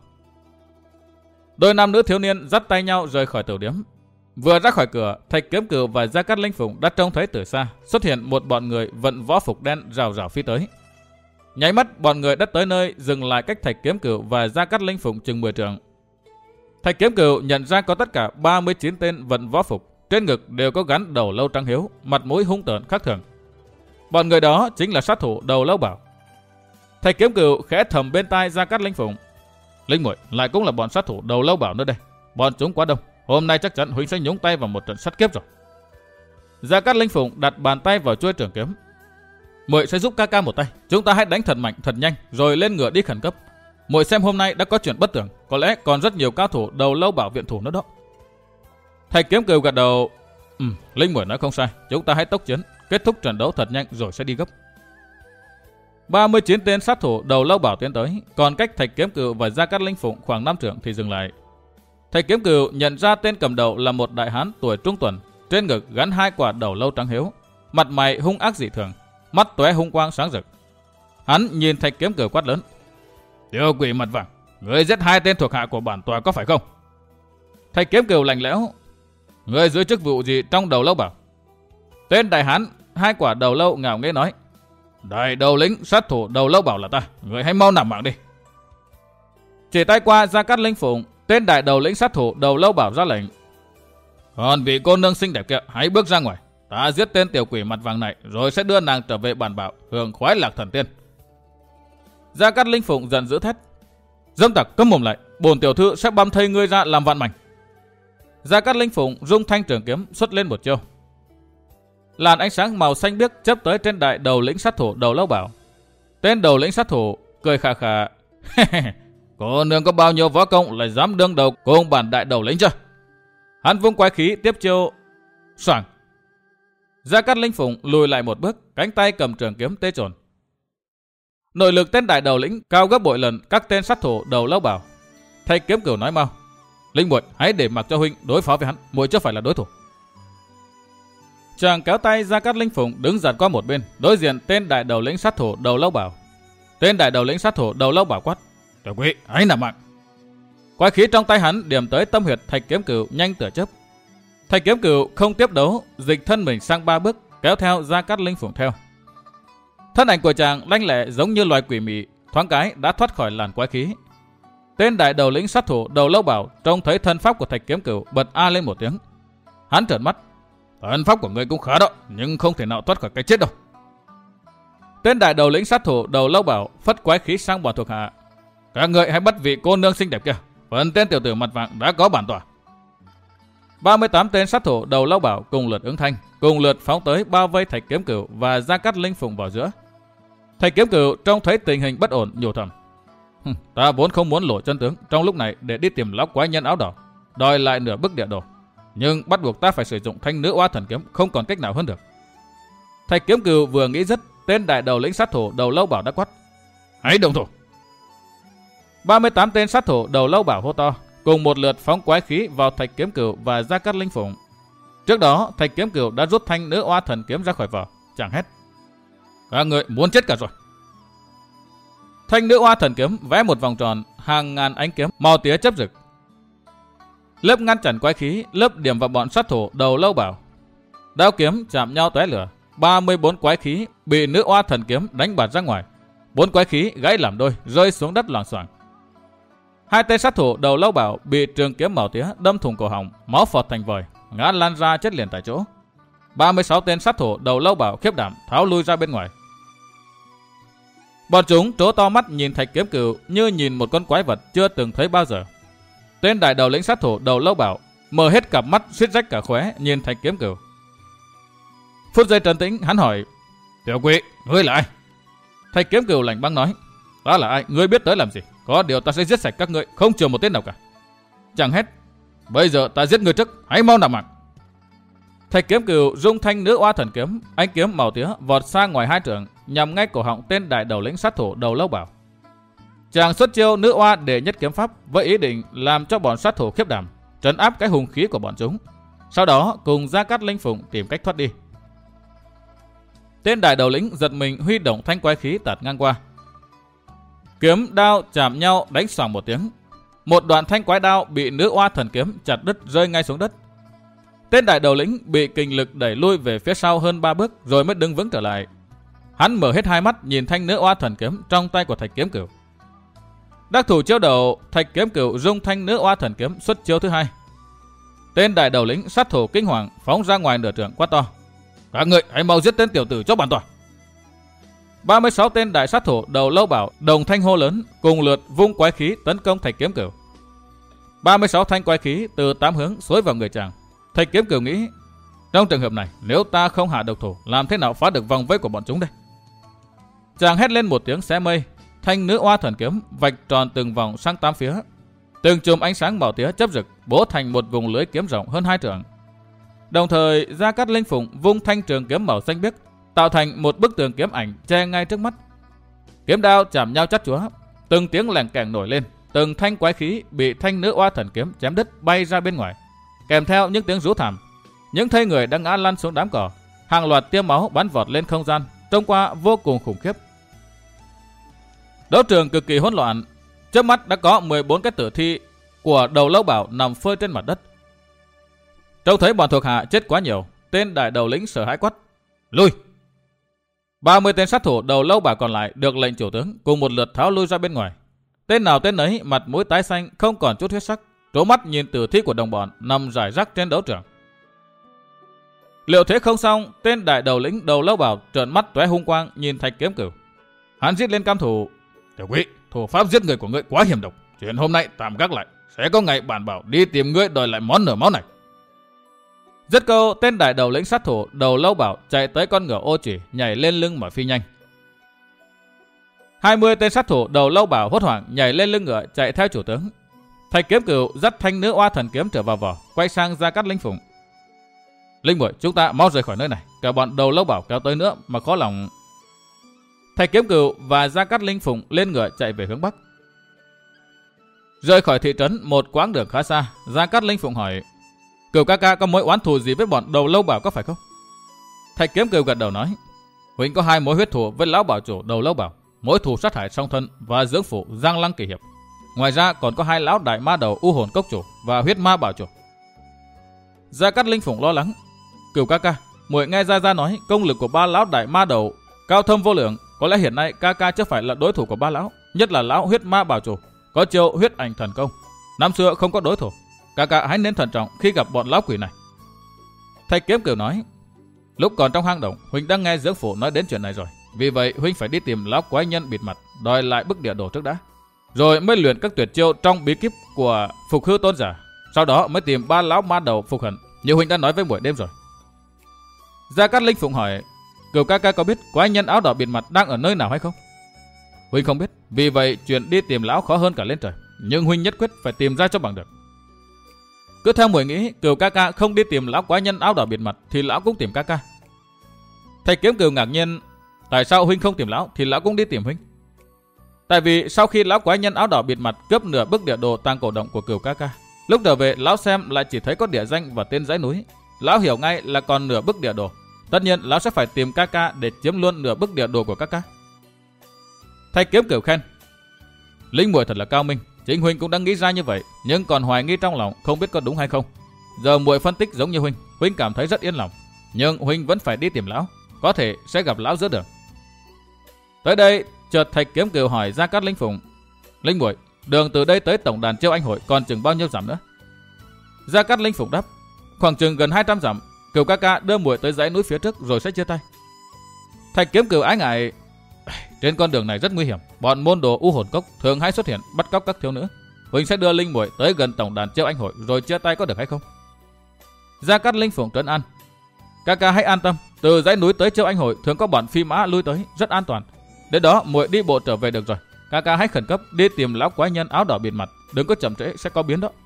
S1: Đôi nam nữ thiếu niên dắt tay nhau rời khỏi tiểu điếm. Vừa ra khỏi cửa, Thạch Kiếm Cửu và Gia Cát Linh Phụng đã trông thấy từ xa xuất hiện một bọn người vận võ phục đen rào rào phi tới. Nháy mắt, bọn người đã tới nơi, dừng lại cách Thạch Kiếm Cửu và Gia Cát Linh Phụng chừng mười trượng. Thạch Kiếm Cửu nhận ra có tất cả ba mươi chín tên vận võ phục, trên ngực đều có gắn đầu lâu trắng hiếu, mặt mũi hung tợn khác thường. Bọn người đó chính là sát thủ đầu lâu bảo. Thạch Kiếm Cửu khẽ thầm bên tai Gia Cát Linh Phụng. Linh Muội lại cũng là bọn sát thủ đầu lâu bảo nữa đây. Bọn chúng quá đông, hôm nay chắc chắn huynh sẽ nhúng tay vào một trận sát kiếp rồi. Gia Cát Linh Phụng đặt bàn tay vào chuôi trường kiếm. Muội sẽ giúp ca ca một tay, chúng ta hãy đánh thật mạnh thật nhanh rồi lên ngựa đi khẩn cấp. Muội xem hôm nay đã có chuyện bất tưởng, có lẽ còn rất nhiều cao thủ đầu lâu bảo viện thủ nữa đó. Thạch Kiếm Cửu gật đầu. Ừ, Linh Muội nói không sai, chúng ta hãy tốc chiến, kết thúc trận đấu thật nhanh rồi sẽ đi gấp. ba mươi chín tên sát thủ đầu lâu bảo tiến tới, còn cách Thạch Kiếm Cửu và Gia Cát Linh Phụng khoảng năm trượng thì dừng lại. Thạch Kiếm Cửu nhận ra tên cầm đầu là một đại hán tuổi trung tuần, trên ngực gắn hai quả đầu lâu trắng hiếu, mặt mày hung ác dị thường, mắt tóe hung quang sáng rực. Hắn nhìn Thạch Kiếm Cửu quát lớn. Tiểu quỷ mặt vàng, ngươi giết hai tên thuộc hạ của bản tòa có phải không? Thạch Kiếm Cửu lạnh lẽo. Ngươi giữ chức vụ gì trong đầu lâu bảo? Tên đại hán hai quả đầu lâu ngạo nghễ nói. Đại đầu lĩnh sát thủ đầu lâu bảo là ta, ngươi hãy mau nằm mạng đi. Chỉ tay qua Gia Cát Linh Phụng, tên đại đầu lĩnh sát thủ Đầu Lâu Bảo ra lệnh. Còn vị cô nương xinh đẹp kia, hãy bước ra ngoài. Ta giết tên tiểu quỷ mặt vàng này, rồi sẽ đưa nàng trở về bản bảo, hưởng khoái lạc thần tiên. Gia Cát Linh Phụng giận dữ thét. Dâm tặc, câm mồm lại, bổn tiểu thư sẽ băm thây ngươi ra làm vạn mảnh. Gia Cát Linh Phụng rung thanh trường kiếm xuất lên một chiêu. Làn ánh sáng màu xanh biếc chớp tới trên đại đầu lĩnh sát thủ Đầu Lâu Bảo. Tên đầu lĩnh sát thủ cười khà khà. Cô nương có bao nhiêu võ công lại dám đương đầu cùng bản đại đầu lĩnh chưa? Hắn vung quái khí tiếp chiêu. Soảng. Gia Cát Linh Phụng lùi lại một bước, cánh tay cầm trường kiếm tê trồn. Nội lực tên đại đầu lĩnh cao gấp bội lần các tên sát thủ Đầu Lâu Bảo. Thầy Kiếm Cửu nói mau. Linh muội, hãy để mặc cho huynh đối phó với hắn, muội chưa phải là đối thủ. Chàng kéo tay Gia Cát Linh Phụng đứng giật qua một bên, đối diện tên đại đầu lĩnh sát thủ Đầu Lâu Bảo. Tên đại đầu lĩnh sát thủ Đầu Lâu Bảo quát. Tiểu quỷ, hãy nằm mạng. Quái khí trong tay hắn điểm tới tâm huyệt Thạch Kiếm Cửu nhanh tựa chớp. Thạch Kiếm Cửu không tiếp đấu, dịch thân mình sang ba bước, kéo theo Gia Cát Linh Phụng theo. Thân ảnh của chàng lanh lẹ giống như loài quỷ mị, thoáng cái đã thoát khỏi làn quái khí. Tên đại đầu lĩnh sát thủ Đầu Lâu Bảo trông thấy thân pháp của Thạch Kiếm Cửu, bật a lên một tiếng. Hắn trợn mắt. Thân pháp của ngươi cũng khá đó, nhưng không thể nào thoát khỏi cái chết đâu. Tên đại đầu lĩnh sát thủ Đầu Lâu Bảo phất quái khí sang bọn thuộc hạ. Các ngươi hãy bắt vị cô nương xinh đẹp kia. Phần tên tiểu tử mặt vàng đã có bản tỏa. ba mươi tám tên sát thủ Đầu Lâu Bảo cùng lượt ứng thanh, cùng lượt phóng tới bao vây Thạch Kiếm Cửu và Gia Cát Linh Phụng vào giữa. Thạch Kiếm Cửu trông thấy tình hình bất ổn, nhủ thầm. Ta vốn không muốn lộ chân tướng trong lúc này để đi tìm lão quái nhân áo đỏ, đòi lại nửa bức địa đồ, nhưng bắt buộc ta phải sử dụng thanh nữ oa thần kiếm, không còn cách nào hơn được. Thạch Kiếm Cửu vừa nghĩ dứt, tên đại đầu lĩnh sát thủ Đầu Lâu Bảo đã quát. Hãy động thủ. ba mươi tám tên sát thủ Đầu Lâu Bảo hô to, cùng một lượt phóng quái khí vào Thạch Kiếm Cửu và Gia Cát Linh Phụng. Trước đó, Thạch Kiếm Cửu đã rút thanh nữ oa thần kiếm ra khỏi vỏ, chàng hét. Các người muốn chết cả rồi. Thanh nữ oa thần kiếm vẽ một vòng tròn, hàng ngàn ánh kiếm màu tía chớp rực. Lớp ngăn chặn quái khí, lớp điểm vào bọn sát thủ Đầu Lâu Bảo. Đao kiếm chạm nhau tóe lửa, ba mươi bốn quái khí bị nữ oa thần kiếm đánh bạt ra ngoài. Bốn quái khí gãy làm đôi, rơi xuống đất loảng xoảng. Hai tên sát thủ Đầu Lâu Bảo bị trường kiếm màu tía đâm thủng cổ họng, máu phọt thành vòi, ngã lan ra chết liền tại chỗ. ba mươi sáu tên sát thủ Đầu Lâu Bảo khiếp đảm tháo lui ra bên ngoài. Bọn chúng trố to mắt nhìn Thạch Kiếm Cửu như nhìn một con quái vật chưa từng thấy bao giờ. Tên đại đầu lĩnh sát thủ Đầu Lâu Bảo mở hết cặp mắt suýt rách cả khóe nhìn Thạch Kiếm Cửu. Phút giây trấn tĩnh, hắn hỏi. Tiểu quỷ, ngươi là ai? Thạch Kiếm Cửu lạnh băng nói. Ta là ai, ngươi biết tới làm gì? Có điều ta sẽ giết sạch các ngươi, không chừa một tên nào cả. Chàng hét. Bây giờ ta giết ngươi trước, hãy mau nằm mạng. Thạch Kiếm Cửu rung thanh nữ oa thần kiếm, ánh kiếm màu tía vọt sang ngoài hai trượng, nhằm ngay cổ họng tên đại đầu lĩnh sát thủ Đầu Lâu Bảo. Chàng xuất chiêu nữ oa để nhất kiếm pháp với ý định làm cho bọn sát thủ khiếp đảm, trấn áp cái hùng khí của bọn chúng. Sau đó cùng Gia Cát Linh Phụng tìm cách thoát đi. Tên đại đầu lĩnh giật mình huy động thanh quái khí tạt ngang qua. Kiếm đao chạm nhau đánh xoảng một tiếng. Một đoạn thanh quái đao bị nữ oa thần kiếm chặt đứt rơi ngay xuống đất. Tên đại đầu lĩnh bị kình lực đẩy lui về phía sau hơn ba bước rồi mới đứng vững trở lại. Hắn mở hết hai mắt nhìn thanh nữ oa thần kiếm trong tay của Thạch Kiếm Cửu. Đắc thủ chiêu đầu, Thạch Kiếm Cửu rung thanh nữ oa thần kiếm xuất chiêu thứ hai. Tên đại đầu lĩnh sát thủ kinh hoàng phóng ra ngoài nửa trượng quát to. Các người hãy mau giết tên tiểu tử cho bản tỏa. ba mươi sáu tên đại sát thủ Đầu Lâu Bảo đồng thanh hô lớn, cùng lượt vung quái khí tấn công Thạch Kiếm Cửu. ba mươi sáu thanh quái khí từ tám hướng xối vào người chàng. Thạch Kiếm Cửu nghĩ, trong trường hợp này nếu ta không hạ độc thủ, làm thế nào phá được vòng vây của bọn chúng đây? Chàng hét lên một tiếng xé mây, thanh nữ oa thần kiếm vạch tròn từng vòng sang tám phía, từng chùm ánh sáng màu tía chớp rực bố thành một vùng lưới kiếm rộng hơn hai trượng. Đồng thời Gia Cát Linh Phụng vung thanh trường kiếm màu xanh biếc, tạo thành một bức tường kiếm ảnh che ngay trước mắt. Kiếm đao chạm nhau chát chúa, từng tiếng lèn kèn nổi lên, từng thanh quái khí bị thanh nữ oa thần kiếm chém đứt bay ra bên ngoài, kèm theo những tiếng rú thảm. Những thây người đang ngã lăn xuống đám cỏ, hàng loạt tia máu bắn vọt lên không gian, trông qua vô cùng khủng khiếp. Đấu trường cực kỳ hỗn loạn, trước mắt đã có mười bốn cái tử thi của Đầu Lâu Bảo nằm phơi trên mặt đất. Trông thấy bọn thuộc hạ chết quá nhiều, tên đại đầu lĩnh sợ hãi quát: Lui! ba mươi tên sát thủ Đầu Lâu Bảo còn lại được lệnh chủ tướng cùng một lượt tháo lui ra bên ngoài. Tên nào tên ấy mặt mũi tái xanh, không còn chút huyết sắc, trố mắt nhìn tử thi của đồng bọn nằm rải rác trên đấu trường. Liệu thế không xong, tên đại đầu lĩnh Đầu Lâu Bảo trợn mắt tóe hung quang nhìn Thạch Kiếm Cửu. Hắn giết lên cam thủ: "Tiểu Quý, thủ pháp giết người của ngươi quá hiểm độc, chuyện hôm nay tạm gác lại, sẽ có ngày bản bảo đi tìm ngươi đòi lại món nửa máu này." Dứt câu, tên đại đầu lĩnh sát thủ Đầu Lâu Bảo chạy tới con ngựa ô chỉ, nhảy lên lưng mà phi nhanh. hai mươi tên sát thủ Đầu Lâu Bảo hốt hoảng nhảy lên lưng ngựa chạy theo chủ tướng. Thạch Kiếm Cửu dắt thanh nữ oa thần kiếm trở vào vỏ, quay sang Gia Cát Linh Phụng: "Linh muội, chúng ta mau rời khỏi nơi này, cả bọn Đầu Lâu Bảo kéo tới nữa mà khó lòng." Thạch Kiếm Cửu và Gia Cát Linh Phụng lên ngựa chạy về hướng bắc. Rời khỏi thị trấn một quãng đường khá xa, Gia Cát Linh Phụng hỏi: "Cửu ca ca có mối oán thù gì với bọn Đầu Lâu Bảo có phải không?" Thạch Kiếm Cửu gật đầu nói: "Huynh có hai mối huyết thù với lão bảo chủ Đầu Lâu Bảo, mối thù sát hại song thân và dưỡng phụ Giang Lăng Kỳ Hiệp. Ngoài ra còn có hai lão đại ma đầu U Hồn Cốc chủ và huyết ma bảo chủ." Gia Cát Linh Phụng lo lắng: "Cửu ca ca, muội nghe Gia Gia nói công lực của ba lão đại ma đầu cao thâm vô lượng, có lẽ hiện nay ca ca chưa phải là đối thủ của ba lão, nhất là lão huyết ma bảo chủ, có chiêu huyết ảnh thần công, năm xưa không có đối thủ. Ca ca hãy nên thận trọng khi gặp bọn lão quỷ này." Thạch Kiếm Cửu nói: "Lúc còn trong hang động, huynh đã nghe dưỡng phụ nói đến chuyện này rồi, vì vậy huynh phải đi tìm lão quái nhân bịt mặt đòi lại bức địa đồ trước đã, rồi mới luyện các tuyệt chiêu trong bí kíp của Phục Hư Tôn giả, sau đó mới tìm ba lão ma đầu phục hận, như huynh đã nói với muội đêm rồi." Gia Cát Linh Phụng hỏi: "Cửu ca ca có biết quái nhân áo đỏ bịt mặt đang ở nơi nào hay không?" "Huynh không biết, vì vậy chuyện đi tìm lão khó hơn cả lên trời, nhưng huynh nhất quyết phải tìm ra cho bằng được." "Cứ theo muội nghĩ, Cửu ca ca không đi tìm lão quái nhân áo đỏ bịt mặt thì lão cũng tìm ca ca." Thạch Kiếm Cửu ngạc nhiên: "Tại sao huynh không tìm lão thì lão cũng đi tìm huynh?" "Tại vì sau khi lão quái nhân áo đỏ bịt mặt cướp nửa bức địa đồ tàng cổ động của Cửu ca ca, lúc trở về lão xem lại chỉ thấy có địa danh và tên dãy núi, lão hiểu ngay là còn nửa bức địa đồ. Tất nhiên lão sẽ phải tìm ca ca để chiếm luôn nửa bức địa đồ của ca ca." Thạch Kiếm Cửu khen: "Linh muội thật là cao minh, chính huynh cũng đã nghĩ ra như vậy, nhưng còn hoài nghi trong lòng không biết có đúng hay không. Giờ muội phân tích giống như huynh, huynh cảm thấy rất yên lòng, nhưng huynh vẫn phải đi tìm lão, có thể sẽ gặp lão giữa đường." Tới đây, chợt Thạch Kiếm Cửu hỏi Gia Cát Linh Phụng: "Linh muội, đường từ đây tới tổng đàn Chiêu Anh hội còn chừng bao nhiêu dặm nữa?" Gia Cát Linh Phụng đáp: "Khoảng chừng gần hai trăm dặm. Cửu ca ca đưa muội tới dãy núi phía trước rồi sẽ chia tay." Thạch Kiếm Cửu ái ngại: "Trên con đường này rất nguy hiểm, bọn môn đồ U Hồn Cốc thường hay xuất hiện bắt cóc các thiếu nữ. Huynh sẽ đưa Linh muội tới gần tổng đàn Chiêu Anh hội rồi chia tay có được hay không?" Gia Cát Linh Phụng trấn an: "Ca ca hãy an tâm, từ dãy núi tới Chiêu Anh hội thường có bọn phi mã lui tới, rất an toàn. Đến đó muội đi bộ trở về được rồi. Ca ca hãy khẩn cấp đi tìm lão quái nhân áo đỏ bịt mặt, đừng có chậm trễ sẽ có biến đó."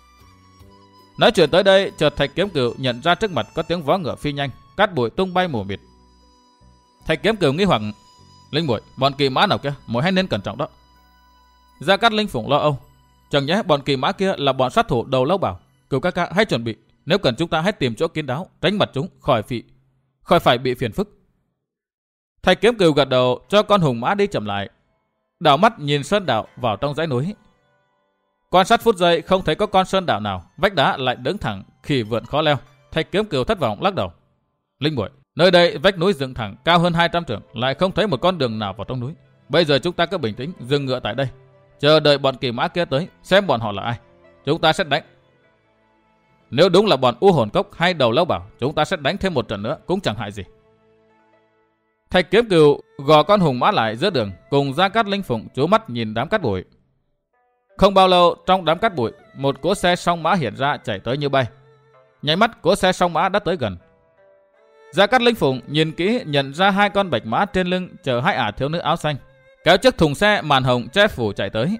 S1: Nói chuyện tới đây, chợt Thạch Kiếm Cửu nhận ra trước mặt có tiếng vó ngựa phi nhanh, cát bụi tung bay mù mịt. Thạch Kiếm Cửu nghi hoặc: "Linh muội, bọn kỳ mã nào kia, muội hãy nên cẩn trọng đó." Gia Cát Linh Phụng lo âu: "Chẳng nhẽ bọn kỳ mã kia là bọn sát thủ Đầu Lâu Bảo? Cửu ca ca hãy chuẩn bị, nếu cần chúng ta hãy tìm chỗ kín đáo, tránh mặt chúng khỏi phị, khỏi phải bị phiền phức." Thạch Kiếm Cửu gật đầu cho con hùng mã đi chậm lại, đảo mắt nhìn sơn đạo vào trong dãy núi. Quan sát phút giây không thấy có con sơn đạo nào, vách đá lại đứng thẳng, khỉ vượn khó leo. Thạch Kiếm Cửu thất vọng lắc đầu: "Linh muội, nơi đây vách núi dựng thẳng cao hơn hai trăm trượng, lại không thấy một con đường nào vào trong núi. Bây giờ chúng ta cứ bình tĩnh dừng ngựa tại đây, chờ đợi bọn kỳ mã kia tới, xem bọn họ là ai, chúng ta sẽ đánh. Nếu đúng là bọn U Hồn Cốc hay Đầu Lâu Bảo, chúng ta sẽ đánh thêm một trận nữa cũng chẳng hại gì." Thạch Kiếm Cửu gò con hùng mã lại giữa đường, cùng Gia Cát Linh Phụng trố mắt nhìn đám cát bụi. Không bao lâu, trong đám cát bụi, một cỗ xe song mã hiện ra chạy tới như bay. Nháy mắt, cỗ xe song mã đã tới gần. Gia Cát Linh Phụng nhìn kỹ nhận ra hai con bạch mã trên lưng chở hai ả thiếu nữ áo xanh, kéo chiếc thùng xe màn hồng che phủ chạy tới.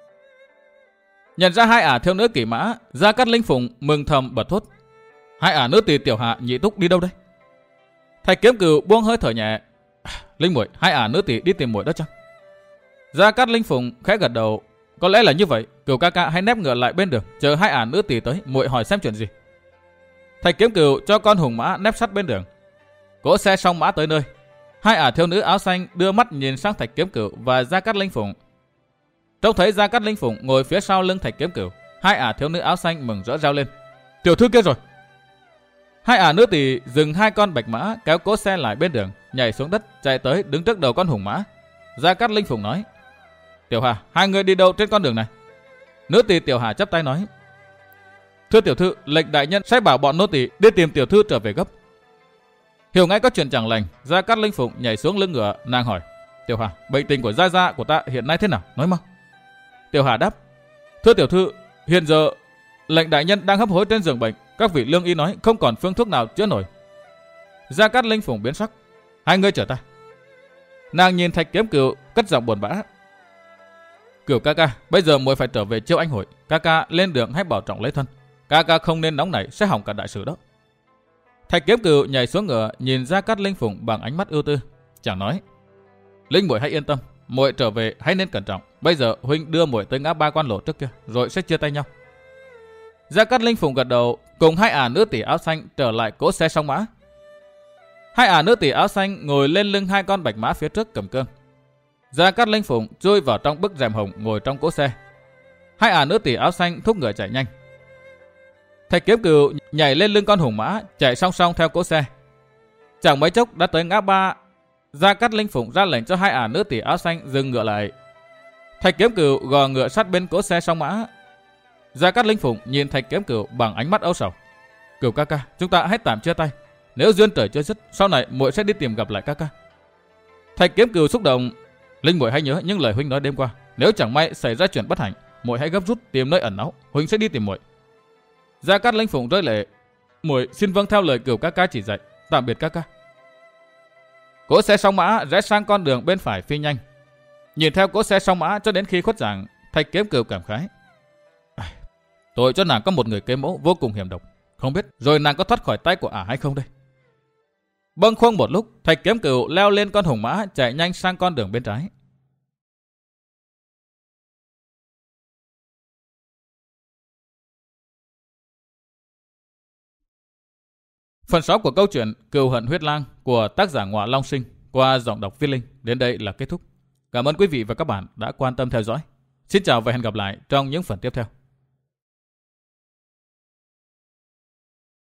S1: Nhận ra hai ả thiếu nữ kỵ mã, Gia Cát Linh Phụng mừng thầm bật thốt: "Hai ả nữ tỳ tiểu hạ nhị túc đi đâu đây?" Thạch Kiếm Cửu buông hơi thở nhẹ: "Linh muội, hai ả nữ tỳ đi tìm muội đó chăng?" Gia Cát Linh Phụng khẽ gật đầu: "Có lẽ là như vậy, Cửu ca ca hãy nép ngựa lại bên đường, chờ hai ả nữ tỳ tới, muội hỏi xem chuyện gì." Thạch Kiếm Cửu cho con hùng mã nép sát bên đường. Cỗ xe song mã tới nơi, hai ả thiếu nữ áo xanh đưa mắt nhìn sang Thạch Kiếm Cửu và Gia Cát Linh Phụng. Trông thấy Gia Cát Linh Phụng ngồi phía sau lưng Thạch Kiếm Cửu, hai ả thiếu nữ áo xanh mừng rỡ reo lên: "Tiểu thư kia rồi!" Hai ả nữ tỳ dừng hai con bạch mã, kéo cỗ xe lại bên đường, nhảy xuống đất chạy tới đứng trước đầu con hùng mã. Gia Cát Linh Phụng nói: Tiểu Hà, hai người đi đâu trên con đường này? Nữ tỳ Tiểu Hà chắp tay nói. Thưa tiểu thư, lệnh đại nhân sẽ bảo bọn nô tỳ đi tìm tiểu thư trở về gấp. Hiểu ngay có chuyện chẳng lành, Gia Cát Linh Phụng nhảy xuống lưng ngựa, nàng hỏi. Tiểu Hà, bệnh tình của gia gia của ta hiện nay thế nào? Nói mau. Tiểu Hà đáp. Thưa tiểu thư, hiện giờ lệnh đại nhân đang hấp hối trên giường bệnh, các vị lương y nói không còn phương thuốc nào chữa nổi. Gia Cát Linh Phụng biến sắc. Hai người chờ ta. Nàng nhìn Thạch Kiếm Cửu cất giọng buồn bã. Cửu ca ca, bây giờ muội phải trở về Chiêu Anh hội, ca ca lên đường hãy bảo trọng lấy thân. Ca ca không nên nóng nảy sẽ hỏng cả đại sự đó. Thạch Kiếm Cửu nhảy xuống ngựa, nhìn Gia Cát Linh Phụng bằng ánh mắt ưu tư, chàng nói: Linh muội hãy yên tâm, muội trở về hãy nên cẩn trọng. Bây giờ huynh đưa muội tới ngã ba quan lộ trước kia, rồi sẽ chia tay nhau. Gia Cát Linh Phụng gật đầu, cùng hai ả nữ tỷ áo xanh trở lại cỗ xe song mã. Hai ả nữ tỷ áo xanh ngồi lên lưng hai con bạch mã phía trước cầm cương. Gia Cát Linh Phụng chui vào trong bức rèm hồng ngồi trong cỗ xe. Hai ả nữ tỷ áo xanh thúc ngựa chạy nhanh. Thạch Kiếm Cửu nhảy lên lưng con hùng mã, chạy song song theo cỗ xe. Chẳng mấy chốc đã tới ngã ba. Gia Cát Linh Phụng ra lệnh cho hai ả nữ tỷ áo xanh dừng ngựa lại. Thạch Kiếm Cửu gò ngựa sát bên cỗ xe song mã. Gia Cát Linh Phụng nhìn Thạch Kiếm Cửu bằng ánh mắt âu sầu. Cửu ca ca, chúng ta hãy tạm chia tay. Nếu duyên trời chưa dứt, sau này muội sẽ đi tìm gặp lại ca ca. Thạch Kiếm Cửu xúc động. Linh muội hãy nhớ những lời huynh nói đêm qua. Nếu chẳng may xảy ra chuyện bất hạnh, muội hãy gấp rút tìm nơi ẩn náu, huynh sẽ đi tìm muội. Gia Cát Linh Phụng rơi lệ. Muội xin vâng theo lời Cửu ca ca chỉ dạy. Tạm biệt ca ca. Cỗ xe song mã rẽ sang con đường bên phải phi nhanh. Nhìn theo cỗ xe song mã cho đến khi khuất dạng, Thạch Kiếm Cửu cảm khái. Tội cho nàng có một người kế mẫu vô cùng hiểm độc. Không biết rồi nàng có thoát khỏi tay của ả hay không đây. Bâng khuâng một lúc, Thạch Kiếm Cửu leo lên con hùng mã chạy nhanh sang con đường bên trái. Phần sáu của câu chuyện Cừu hận huyết lang của tác giả Ngọa Long Sinh qua giọng đọc Viết Linh đến đây là kết thúc. Cảm ơn quý vị và các bạn đã quan tâm theo dõi. Xin chào và hẹn gặp lại trong những phần tiếp theo.